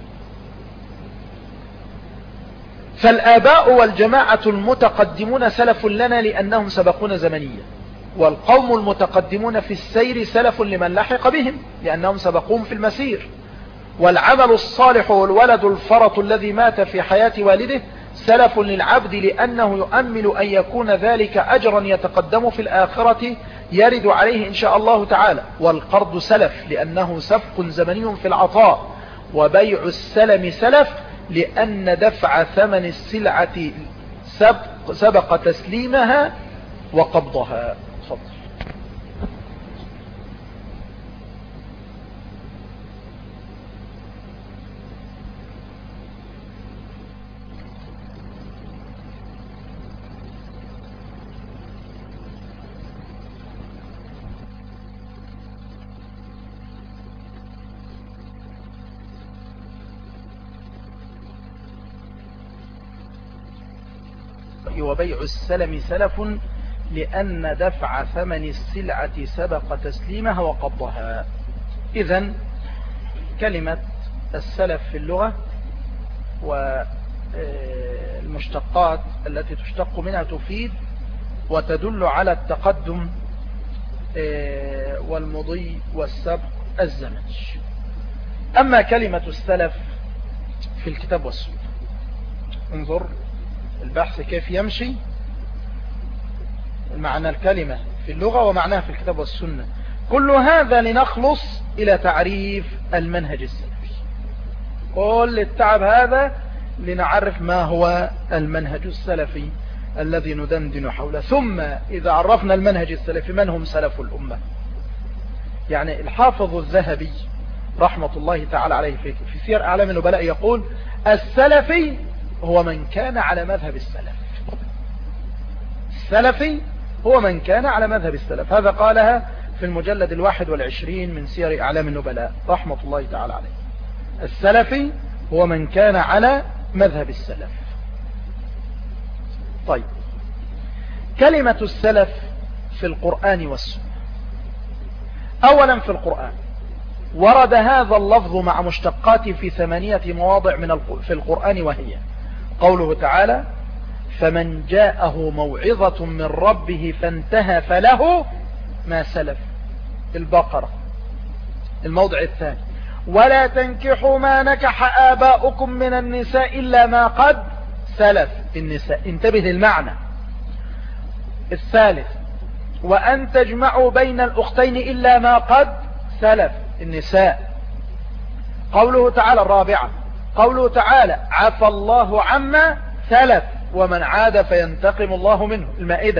Speaker 1: فالآباء والجماعة المتقدمون سلف لنا لأنهم سبقون زمنيا، والقوم المتقدمون في السير سلف لمن لحق بهم لأنهم سبقوهم في المسير. والعمل الصالح والولد الفرط الذي مات في حياة والده سلف للعبد لأنه يؤمل أن يكون ذلك أجرا يتقدم في الآخرة يرد عليه إن شاء الله تعالى. والقرض سلف لأنه سبق زمني في العطاء. وبيع السلم سلف لأن دفع ثمن السلعة سبق, سبق تسليمها وقبضها. فضل. وبيع السلم سلف لأن دفع ثمن السلعة سبق تسليمها وقبضها. إذن كلمة السلف في اللغة والمشتقات التي تشتق منها تفيد وتدل على التقدم والمضي والسبق الزمني. أما كلمة السلف في الكتاب والسنة، انظر البحث كيف يمشي معنى الكلمة في اللغة ومعناها في الكتاب والسنة. كل هذا لنخلص إلى تعريف المنهج السلفي. كل التعب هذا لنعرف ما هو المنهج السلفي الذي ندندن حوله. ثم إذا عرفنا المنهج السلفي، من هم سلف الأمة؟ يعني الحافظ الذهبي رحمة الله تعالى عليه في سير أعلام النبلاء يقول: السلفي هو من كان على مذهب السلف. السلفي هو من كان على مذهب السلف. هذا قالها في المجلد الواحد والعشرين من سير أعلام النبلاء رحمة الله تعالى عليه. السلفي هو من كان على مذهب السلف. طيب، كلمة السلف في القرآن والسنة. أولا في القرآن ورد هذا اللفظ مع مشتقاته في ثمانية مواضع من في القرآن، وهي قوله تعالى: فمن جاءه موعظة من ربه فانتهى فله ما سلف. البقرة. الموضع الثاني: ولا تنكحوا ما نكح آباؤكم من النساء إلا ما قد سلف. النساء. انتبه للمعنى. الثالث: وأن تجمعوا بين الأختين إلا ما قد سلف. النساء. قوله تعالى. الرابعة: قوله تعالى: عفى الله عما سلف ومن عاد فينتقم الله منه. المائدة.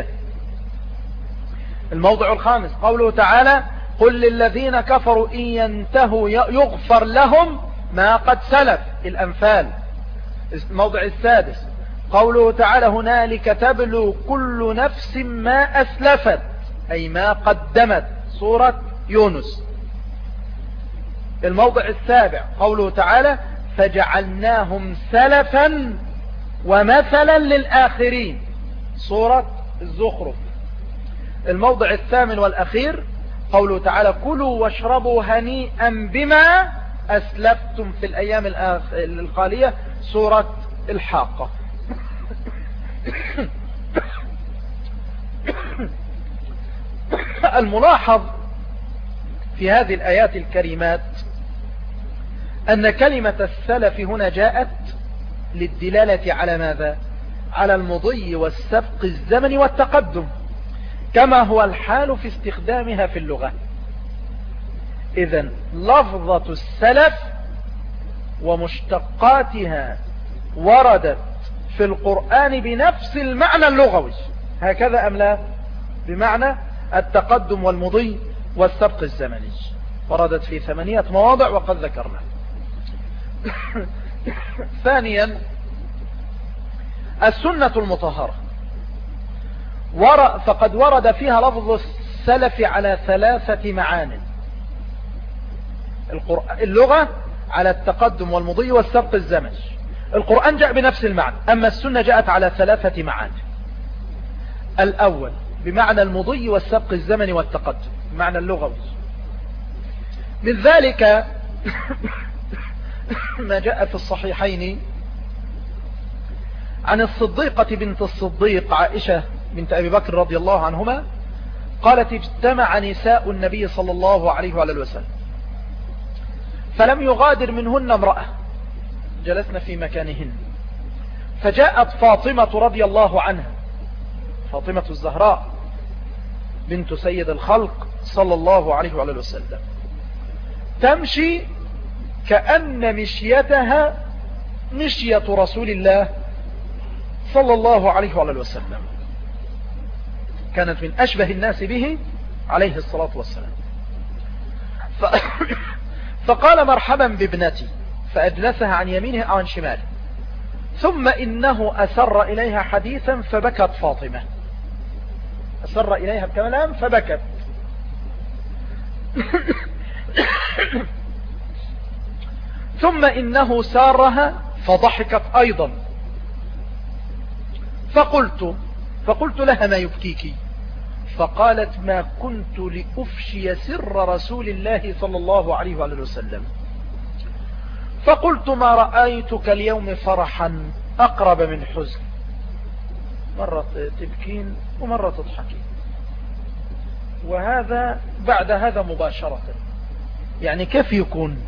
Speaker 1: الموضع الخامس: قوله تعالى: قل للذين كفروا إن ينتهوا يغفر لهم ما قد سلف. الأنفال. الموضع السادس: قوله تعالى: هنالك تبلو كل نفس ما أسلفت، أي ما قدمت. سورة يونس. الموضع السابع: قوله تعالى: فجعلناهم سلفا ومثلا للآخرين. سورة الزخرف. الموضع الثامن والأخير: قوله تعالى: كلوا واشربوا هنيئا بما أسلفتم في الأيام الخالية. سورة الحاقة. الملاحظ في هذه الآيات الكريمات أن كلمة السلف هنا جاءت للدلالة على ماذا؟ على المضي والسبق الزمني والتقدم، كما هو الحال في استخدامها في اللغة. إذن لفظة السلف ومشتقاتها وردت في القرآن بنفس المعنى اللغوي، هكذا أم لا؟ بمعنى التقدم والمضي والسبق الزمني. وردت في ثمانية مواضع وقد ذكرنا. ثانيا السنة المطهرة فقد ورد فيها لفظ السلف على ثلاثة معان. اللغة على التقدم والمضي والسبق الزمني. القرآن جاء بنفس المعنى، أما السنة جاءت على ثلاثة معاني. الأول بمعنى المضي والسبق الزمني والتقدم، بمعنى اللغوي. من ذلك ما جاء في الصحيحين عن الصديقة بنت الصديق عائشة بنت أبي بكر رضي الله عنهما قالت: اجتمع نساء النبي صلى الله عليه وآله وسلم فلم يغادر منهن امرأة، جلسنا في مكانهن، فجاءت فاطمة رضي الله عنها، فاطمة الزهراء بنت سيد الخلق صلى الله عليه وآله وسلم، تمشي كأن مشيتها مشية رسول الله صلى الله عليه وآله وسلم، كانت من أشبه الناس به عليه الصلاة والسلام. ف... فقال: مرحبا بابنتي، فأجلسها عن يمينه أو عن شماله، ثم إنه أسر إليها حديثا فبكت فاطمة، أسر إليها بكلام فبكت. ثم إنه سارها فضحكت أيضا، فقلت فقلت لها: ما يبكيك؟ فقالت: ما كنت لأفشي سر رسول الله صلى الله عليه وآله وسلم. فقلت: ما رأيتك اليوم فرحا أقرب من حزن، مرة تبكين ومرة تضحكين. وهذا بعد هذا مباشرة، يعني كيف يكون؟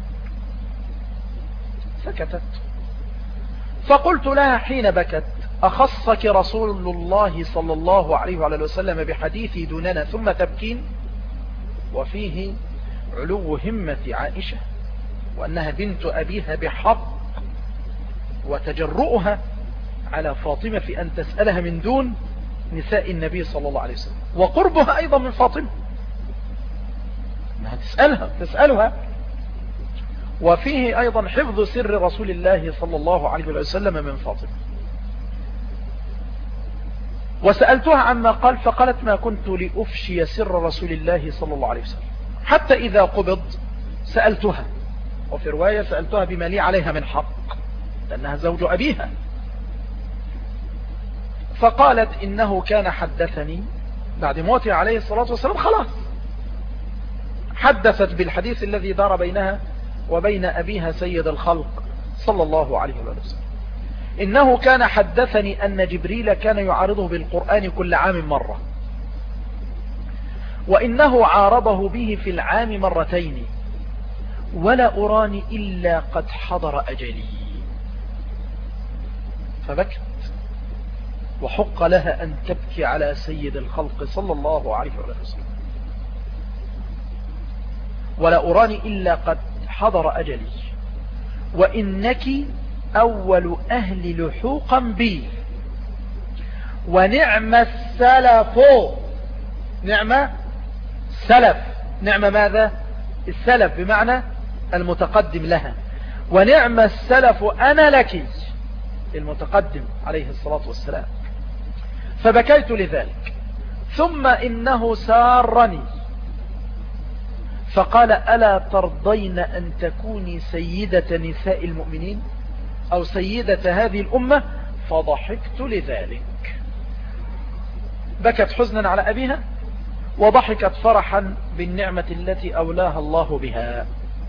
Speaker 1: سكتت. فقلت لها حين بكت: أخصك رسول الله صلى الله عليه وآله وسلم بحديثي دوننا ثم تبكين؟ وفيه علو همة عائشة، وأنها بنت أبيها بحق، وتجرؤها على فاطمة في أن تسألها من دون نساء النبي صلى الله عليه وسلم، وقربها أيضا من فاطمة، أنها تسألها تسألها وفيه أيضا حفظ سر رسول الله صلى الله عليه وسلم من فاطمة. وسألتها عما قال، فقالت: ما كنت لأفشي سر رسول الله صلى الله عليه وسلم، حتى إذا قبض سألتها، وفي رواية سألتها بما لي عليها من حق، لأنها زوج أبيها. فقالت: إنه كان حدثني بعد موته عليه الصلاة والسلام، خلاص حدثت بالحديث الذي دار بينها وبين أبيها سيد الخلق صلى الله عليه وسلم. إنه كان حدثني أن جبريل كان يعارضه بالقرآن كل عام مرة، وإنه عارضه به في العام مرتين، ولا أراني إلا قد حضر أجلي. فبكت، وحق لها أن تبكي على سيد الخلق صلى الله عليه وسلم. ولا أراني إلا قد حضر أجلي، وإنك أول أهل لحوقا بي، ونعم السلف، نعم سلف، نعم ماذا؟ السلف بمعنى المتقدم لها، ونعم السلف أنا لك، المتقدم عليه الصلاة والسلام. فبكيت لذلك. ثم إنه سارني فقال: ألا ترضين أن تكوني سيدة نساء المؤمنين أو سيدة هذه الأمة؟ فضحكت لذلك. بكت حزنا على أبيها، وضحكت فرحا بالنعمة التي أولاها الله بها.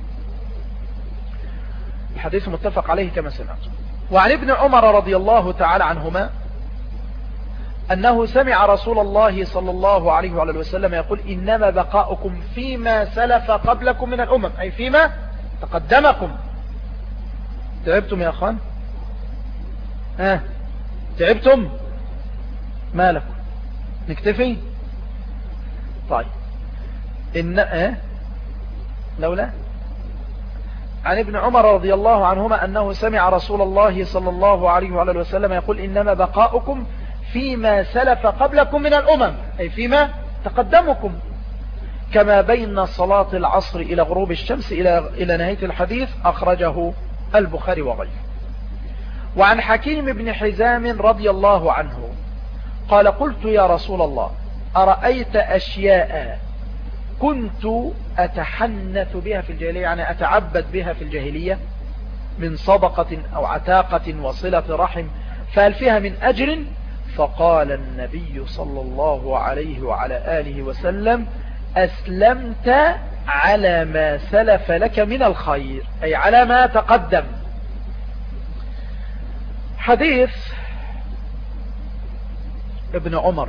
Speaker 1: الحديث متفق عليه كما سمعت. وعن ابن عمر رضي الله تعالى عنهما أنه سمع رسول الله صلى الله عليه وآله وسلم يقول: إنما بقاؤكم فيما سلف قبلكم من الأمم، أي فيما تقدمكم. تعبتم يا أخوان؟ ها تعبتم؟ ما لكم؟ نكتفي؟ طيب إن اه لولا عن ابن عمر رضي الله عنهما أنه سمع رسول الله صلى الله عليه وآله وسلم يقول: إنما بقاؤكم فيما سلف قبلكم من الأمم، أي فيما تقدمكم، كما بين صلاة العصر إلى غروب الشمس إلى إلى نهاية الحديث. أخرجه البخاري وغيره. وعن حكيم بن حزام رضي الله عنه قال قلت يا رسول الله أرأيت أشياء كنت أتحنث بها في الجاهلية، يعني أتعبد بها في الجاهلية، من صدقة أو عتاقة وصلة رحم، فهل فيها من أجر؟ فقال النبي صلى الله عليه وعلى آله وسلم أسلمت على ما سلف لك من الخير، أي على ما تقدم. حديث ابن عمر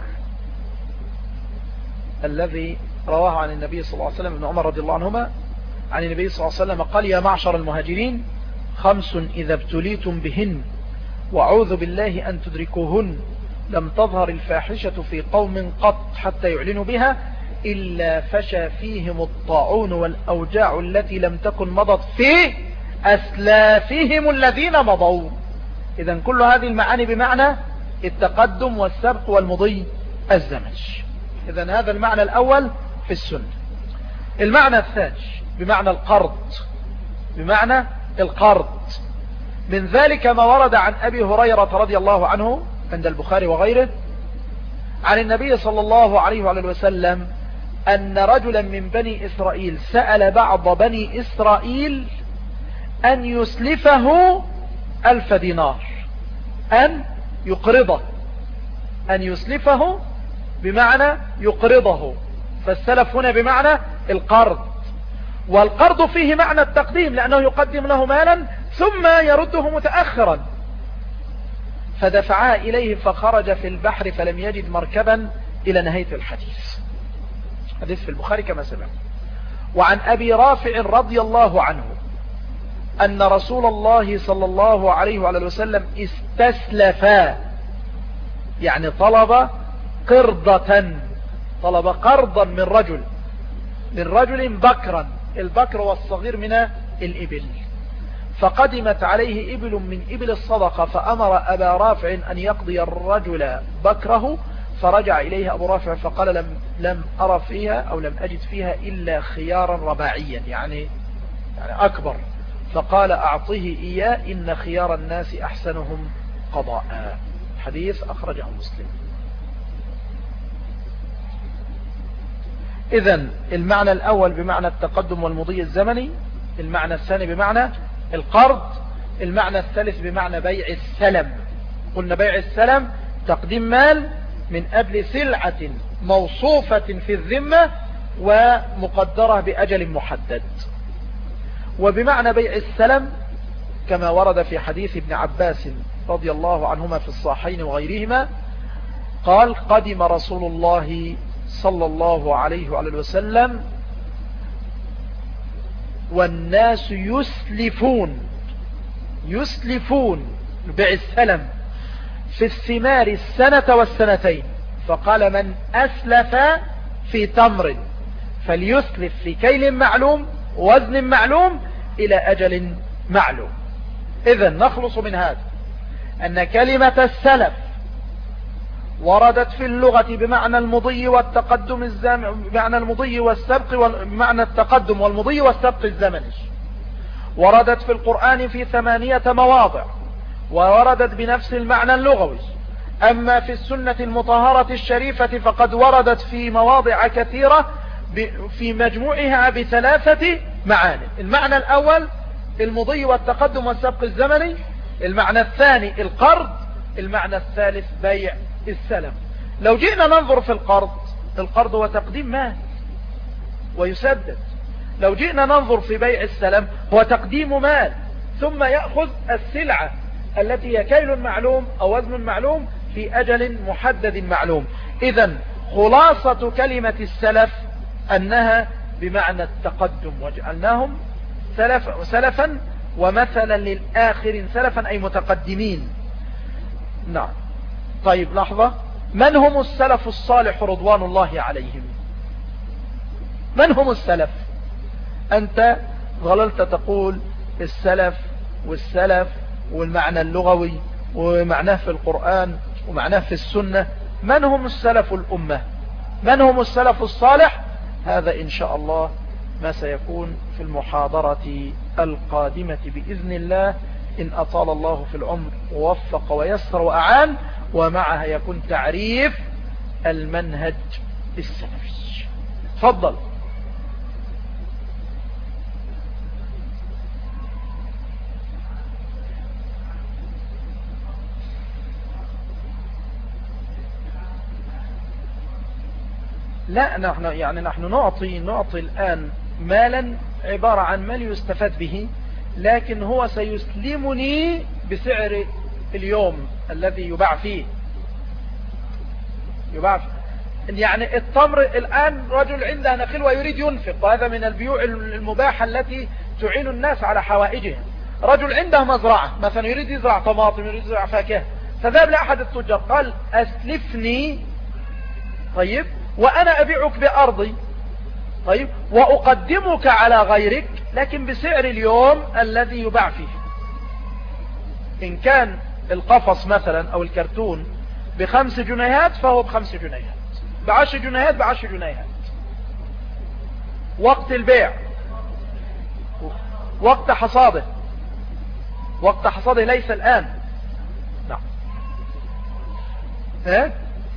Speaker 1: الذي رواه عن النبي صلى الله عليه وسلم، ابن عمر رضي الله عنهما عن النبي صلى الله عليه وسلم قال يا معشر المهاجرين خمس إذا ابتليتم بهن وأعوذ بالله أن تدركوهن لم تظهر الفاحشة في قوم قط حتى يعلنوا بها إلا فشى فيهم الطاعون والأوجاع التي لم تكن مضت في أسلافهم الذين مضوا. إذن كل هذه المعاني بمعنى التقدم والسبق والمضي الزمن. إذن هذا المعنى الأول في السنة. المعنى الثاني بمعنى القرض، بمعنى القرض. من ذلك ما ورد عن أبي هريرة رضي الله عنه عند البخاري وغيره عن النبي صلى الله عليه وعلى وسلم أن رجلا من بني إسرائيل سأل بعض بني إسرائيل أن يسلفه ألف دينار، أن يقرضه، أن يسلفه بمعنى يقرضه، فالسلف هنا بمعنى القرض، والقرض فيه معنى التقديم لأنه يقدم له مالا ثم يرده متأخرا. فدفعها إليه فخرج في البحر فلم يجد مركبا إلى نهاية الحديث. حديث في البخاري كما سمعت. وعن أبي رافع رضي الله عنه أن رسول الله صلى الله عليه وعلى وسلم استسلفا، يعني طلب قرضة، طلب قرضا من رجل من رجل بكرا، البكر والصغير من الإبل، فقدمت عليه إبل من إبل الصدقة فأمر أبا رافع أن يقضي الرجل بكره، فرجع إليه أبو رافع فقال لم, لم أرى فيها أو لم أجد فيها إلا خيارا رباعيا، يعني, يعني أكبر، فقال أعطيه إياه إن خيار الناس أحسنهم قضاء. حديث أخرجه مسلم. إذن المعنى الأول بمعنى التقدم والمضي الزمني، المعنى الثاني بمعنى القرض، المعنى الثالث بمعنى بيع السلم. قلنا بيع السلم تقديم مال من أجل سلعة موصوفة في الذمة ومقدرة بأجل محدد. وبمعنى بيع السلم كما ورد في حديث ابن عباس رضي الله عنهما في الصحيحين وغيرهما قال قدم رسول الله صلى الله عليه وعلى وسلم والناس يسلفون يسلفون بيع السلم في الثمار السنة والسنتين، فقال من أسلف في تمر فليسلف في كيل معلوم وزن معلوم إلى أجل معلوم. إذن نخلص من هذا أن كلمة السلف وردت في اللغة بمعنى المضي والتقدم الزمني، بمعنى المضي والسبق، بمعنى التقدم والمضي والسبق الزمني. وردت في القرآن في ثمانية مواضع ووردت بنفس المعنى اللغوي. أما في السنة المطهرة الشريفة فقد وردت في مواضع كثيرة في مجموعها بثلاثة معاني. المعنى الأول المضي والتقدم والسبق الزمني، المعنى الثاني القرض، المعنى الثالث بيع السلم. لو جئنا ننظر في القرض، القرض هو تقديم مال ويسدد. لو جئنا ننظر في بيع السلم هو تقديم مال ثم يأخذ السلعة التي هي كيل معلوم أو وزن معلوم في أجل محدد معلوم. إذن خلاصة كلمة السلف أنها بمعنى التقدم، وجعلناهم سلف سلفا ومثلا للآخرين، سلفا أي متقدمين. نعم. طيب لحظة، من هم السلف الصالح رضوان الله عليهم؟ من هم السلف؟ أنت ظللت تقول السلف والسلف والمعنى اللغوي ومعناه في القرآن ومعناه في السنة. من هم السلف الأمة؟ من هم السلف الصالح؟ هذا إن شاء الله ما سيكون في المحاضرة القادمة بإذن الله، إن أطال الله في العمر ووفق ويسر وأعان، ومعها يكون تعريف المنهج السلفي. تفضل. لا، نحن يعني نحن نعطي نعطي الآن مالا عبارة عن مال يستفاد به، لكن هو سيسلمني بسعر اليوم الذي يباع فيه يباع فيه. يعني التمر الآن رجل عنده نخيل ويريد ينفق، وهذا من البيوع المباحة التي تعين الناس على حوائجهم. رجل عنده مزرعة مثلا يريد يزرع طماطم، يريد يزرع فاكهة، فذهب لأحد التجار قال أسلفني، طيب، وأنا أبيعك بأرضي، طيب، وأقدمك على غيرك لكن بسعر اليوم الذي يباع فيه. إن كان القفص مثلا أو الكرتون بخمس جنيهات فهو بخمس جنيهات، بعشر جنيهات بعشر جنيهات. وقت البيع، وقت حصاده، وقت حصاده ليس الآن. نعم. ايه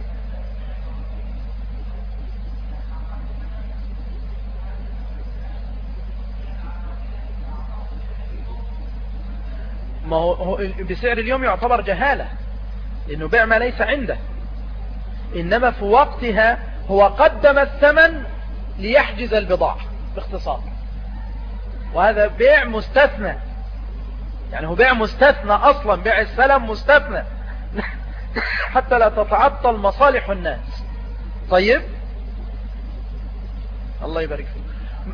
Speaker 1: ما هو بسعر اليوم يعتبر جهالة، لأنه بيع ما ليس عنده، إنما في وقتها هو قدم الثمن ليحجز البضاعة باختصار، وهذا بيع مستثنى. يعني هو بيع مستثنى أصلا، بيع السلم مستثنى حتى لا تتعطل مصالح الناس. طيب، الله يبارك فيك.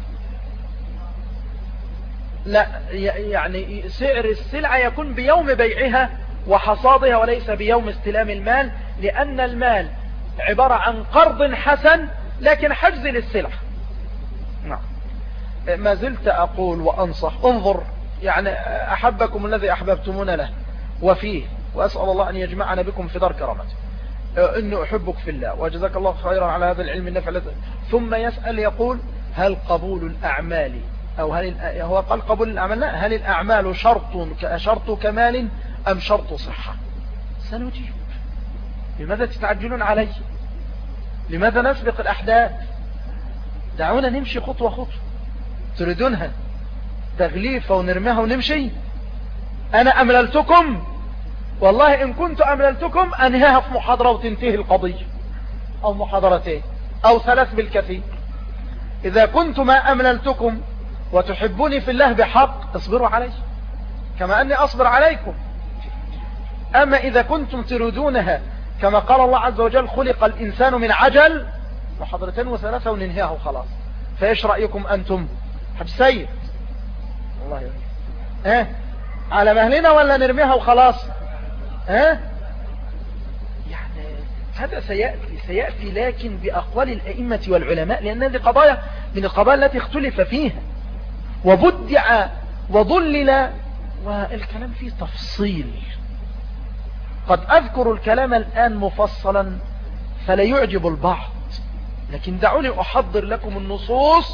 Speaker 1: لا، يعني سعر السلعة يكون بيوم بيعها وحصادها وليس بيوم استلام المال، لأن المال عبارة عن قرض حسن لكن حجز للسلعة. نعم. ما زلت أقول وأنصح، انظر، يعني أحبكم الذي أحببتمون له وفيه، وأسأل الله أن يجمعنا بكم في دار كرامته. إنه أحبك في الله وجزاك الله خيرا على هذا العلم النفع. ثم يسأل يقول هل قبول الأعمال أو هل هو قال قبول الأعمال؟ لا، هل الأعمال شرط شرط كمال أم شرط صحة؟ سنجيب. لماذا تتعجلون علي؟ لماذا نسبق الأحداث؟ دعونا نمشي خطوة خطوة. تريدونها تغليفة ونرميها ونمشي؟ أنا أمللتكم، والله إن كنت أمللتكم أنهاها في محاضرة وتنتهي القضية، أو محاضرتين أو ثلاث بالكثير. إذا كنت ما أمللتكم وتحبوني في الله بحق اصبروا علي كما أني أصبر عليكم. أما إذا كنتم تريدونها كما قال الله عز وجل خلق الإنسان من عجل، محاضرتين وثلاثة وننهيها وخلاص. فإيش رأيكم أنتم؟ حب سيد الله يرحمه. ها على مهلنا ولا نرميها وخلاص؟ ها يعني هذا سيأتي سيأتي لكن بأقوال الأئمة والعلماء، لأن هذه قضايا من القضايا التي اختلف فيها وبدع وضلل، والكلام فيه تفصيل. قد أذكر الكلام الآن مفصلا فلا يعجب البعض، لكن دعوني أحضر لكم النصوص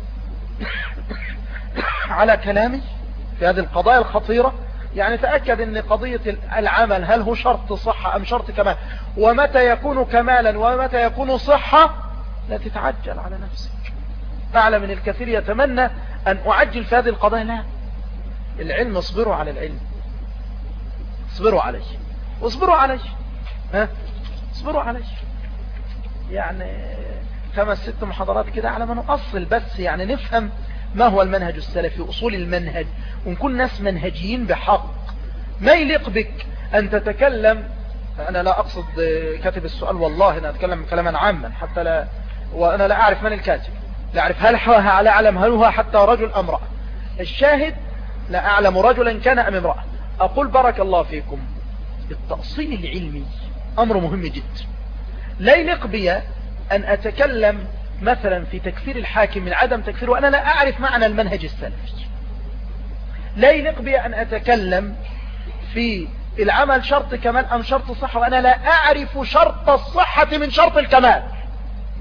Speaker 1: على كلامي في هذه القضايا الخطيرة. يعني تأكد أن قضية العمل هل هو شرط صحة أم شرط كمال، ومتى يكون كمالا ومتى يكون صحة. لا تتعجل على نفسك. أعلم من الكثير يتمنى أن أعجل في هذه القضايا. لا، العلم اصبروا على العلم، اصبروا عليه واصبروا عليه، ها اصبروا عليه. يعني خمس ست محاضرات كده على ما نؤصل بس، يعني نفهم ما هو المنهج السلفي، أصول المنهج، ونكون ناس منهجيين بحق. ما يليق بك أن تتكلم، أنا لا أقصد كاتب السؤال والله، أنا أتكلم كلاما عاما حتى لا، وأنا لا أعرف من الكاتب، لا أعرف هل لا أعلم هل هو حتى رجل أم امرأة. الشاهد لا أعلم رجلا كان أم امرأة. أقول بارك الله فيكم، التأصيل العلمي أمر مهم جدا. لا يليق بي أن أتكلم مثلا في تكفير الحاكم من عدم تكفيره وأنا لا أعرف معنى المنهج السلفي. لا يليق بي أن أتكلم في العمل شرط كمال أم شرط صحة وأنا لا أعرف شرط الصحة من شرط الكمال.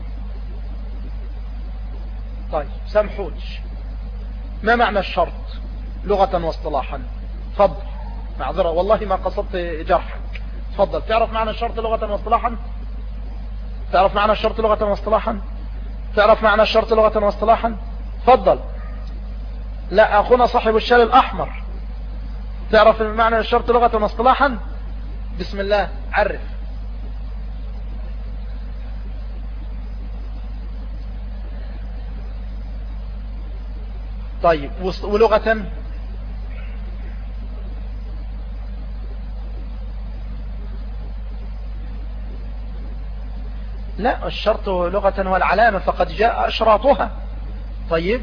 Speaker 1: طيب سامحوني، ما معنى الشرط لغة واصطلاحا؟ تفضل. معذرة والله ما قصدت جرحك. تفضل. تعرف معنى الشرط لغة واصطلاحا؟ تعرف معنى الشرط لغة واصطلاحا؟ تعرف معنى الشرط لغة واصطلاحا؟ تفضل. لا، أخونا صاحب الشال الأحمر، تعرف معنى الشرط لغة واصطلاحا؟ بسم الله، عرف. طيب، ولغة؟ لا، الشرط لغة هو العلامة، فقد جاء أشراطها. طيب،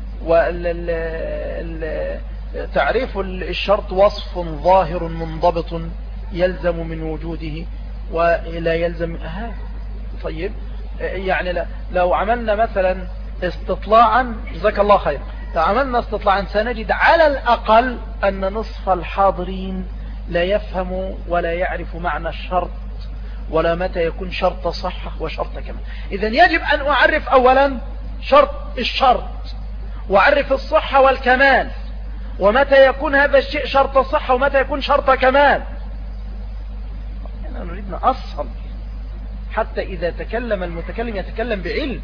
Speaker 1: تعريف الشرط وصف ظاهر منضبط يلزم من وجوده ولا يلزم. آه. طيب، يعني لو عملنا مثلا استطلاعا، جزاك الله خير، لو عملنا استطلاعا سنجد على الأقل أن نصف الحاضرين لا يفهم ولا يعرف معنى الشرط ولا متى يكون شرط صحة وشرط كمال. إذن يجب أن أعرف أولا شرط الشرط، وأعرف الصحة والكمال، ومتى يكون هذا الشيء شرط صحة ومتى يكون شرط كمال. يعني نريد نأصل حتى إذا تكلم المتكلم يتكلم بعلم،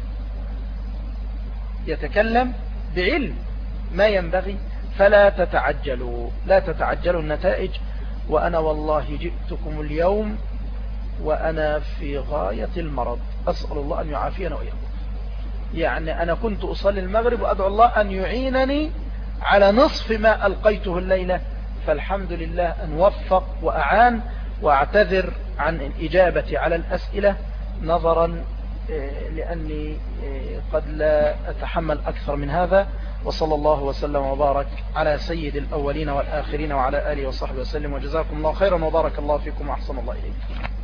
Speaker 1: يتكلم بعلم ما ينبغي. فلا تتعجلوا، لا تتعجلوا النتائج. وأنا والله جئتكم اليوم وأنا في غاية المرض، أسأل الله أن يعافينا وإياكم. يعني أنا كنت أصلي المغرب وأدعو الله أن يعينني على نصف ما ألقيته الليلة، فالحمد لله أن وفق وأعان. وأعتذر عن الإجابة على الأسئلة نظرا لأني قد لا أتحمل أكثر من هذا. وصلى الله وسلم وبارك على سيد الأولين والآخرين وعلى آله وصحبه وسلم، وجزاكم الله خيرا وبارك الله فيكم وأحسن الله إليكم.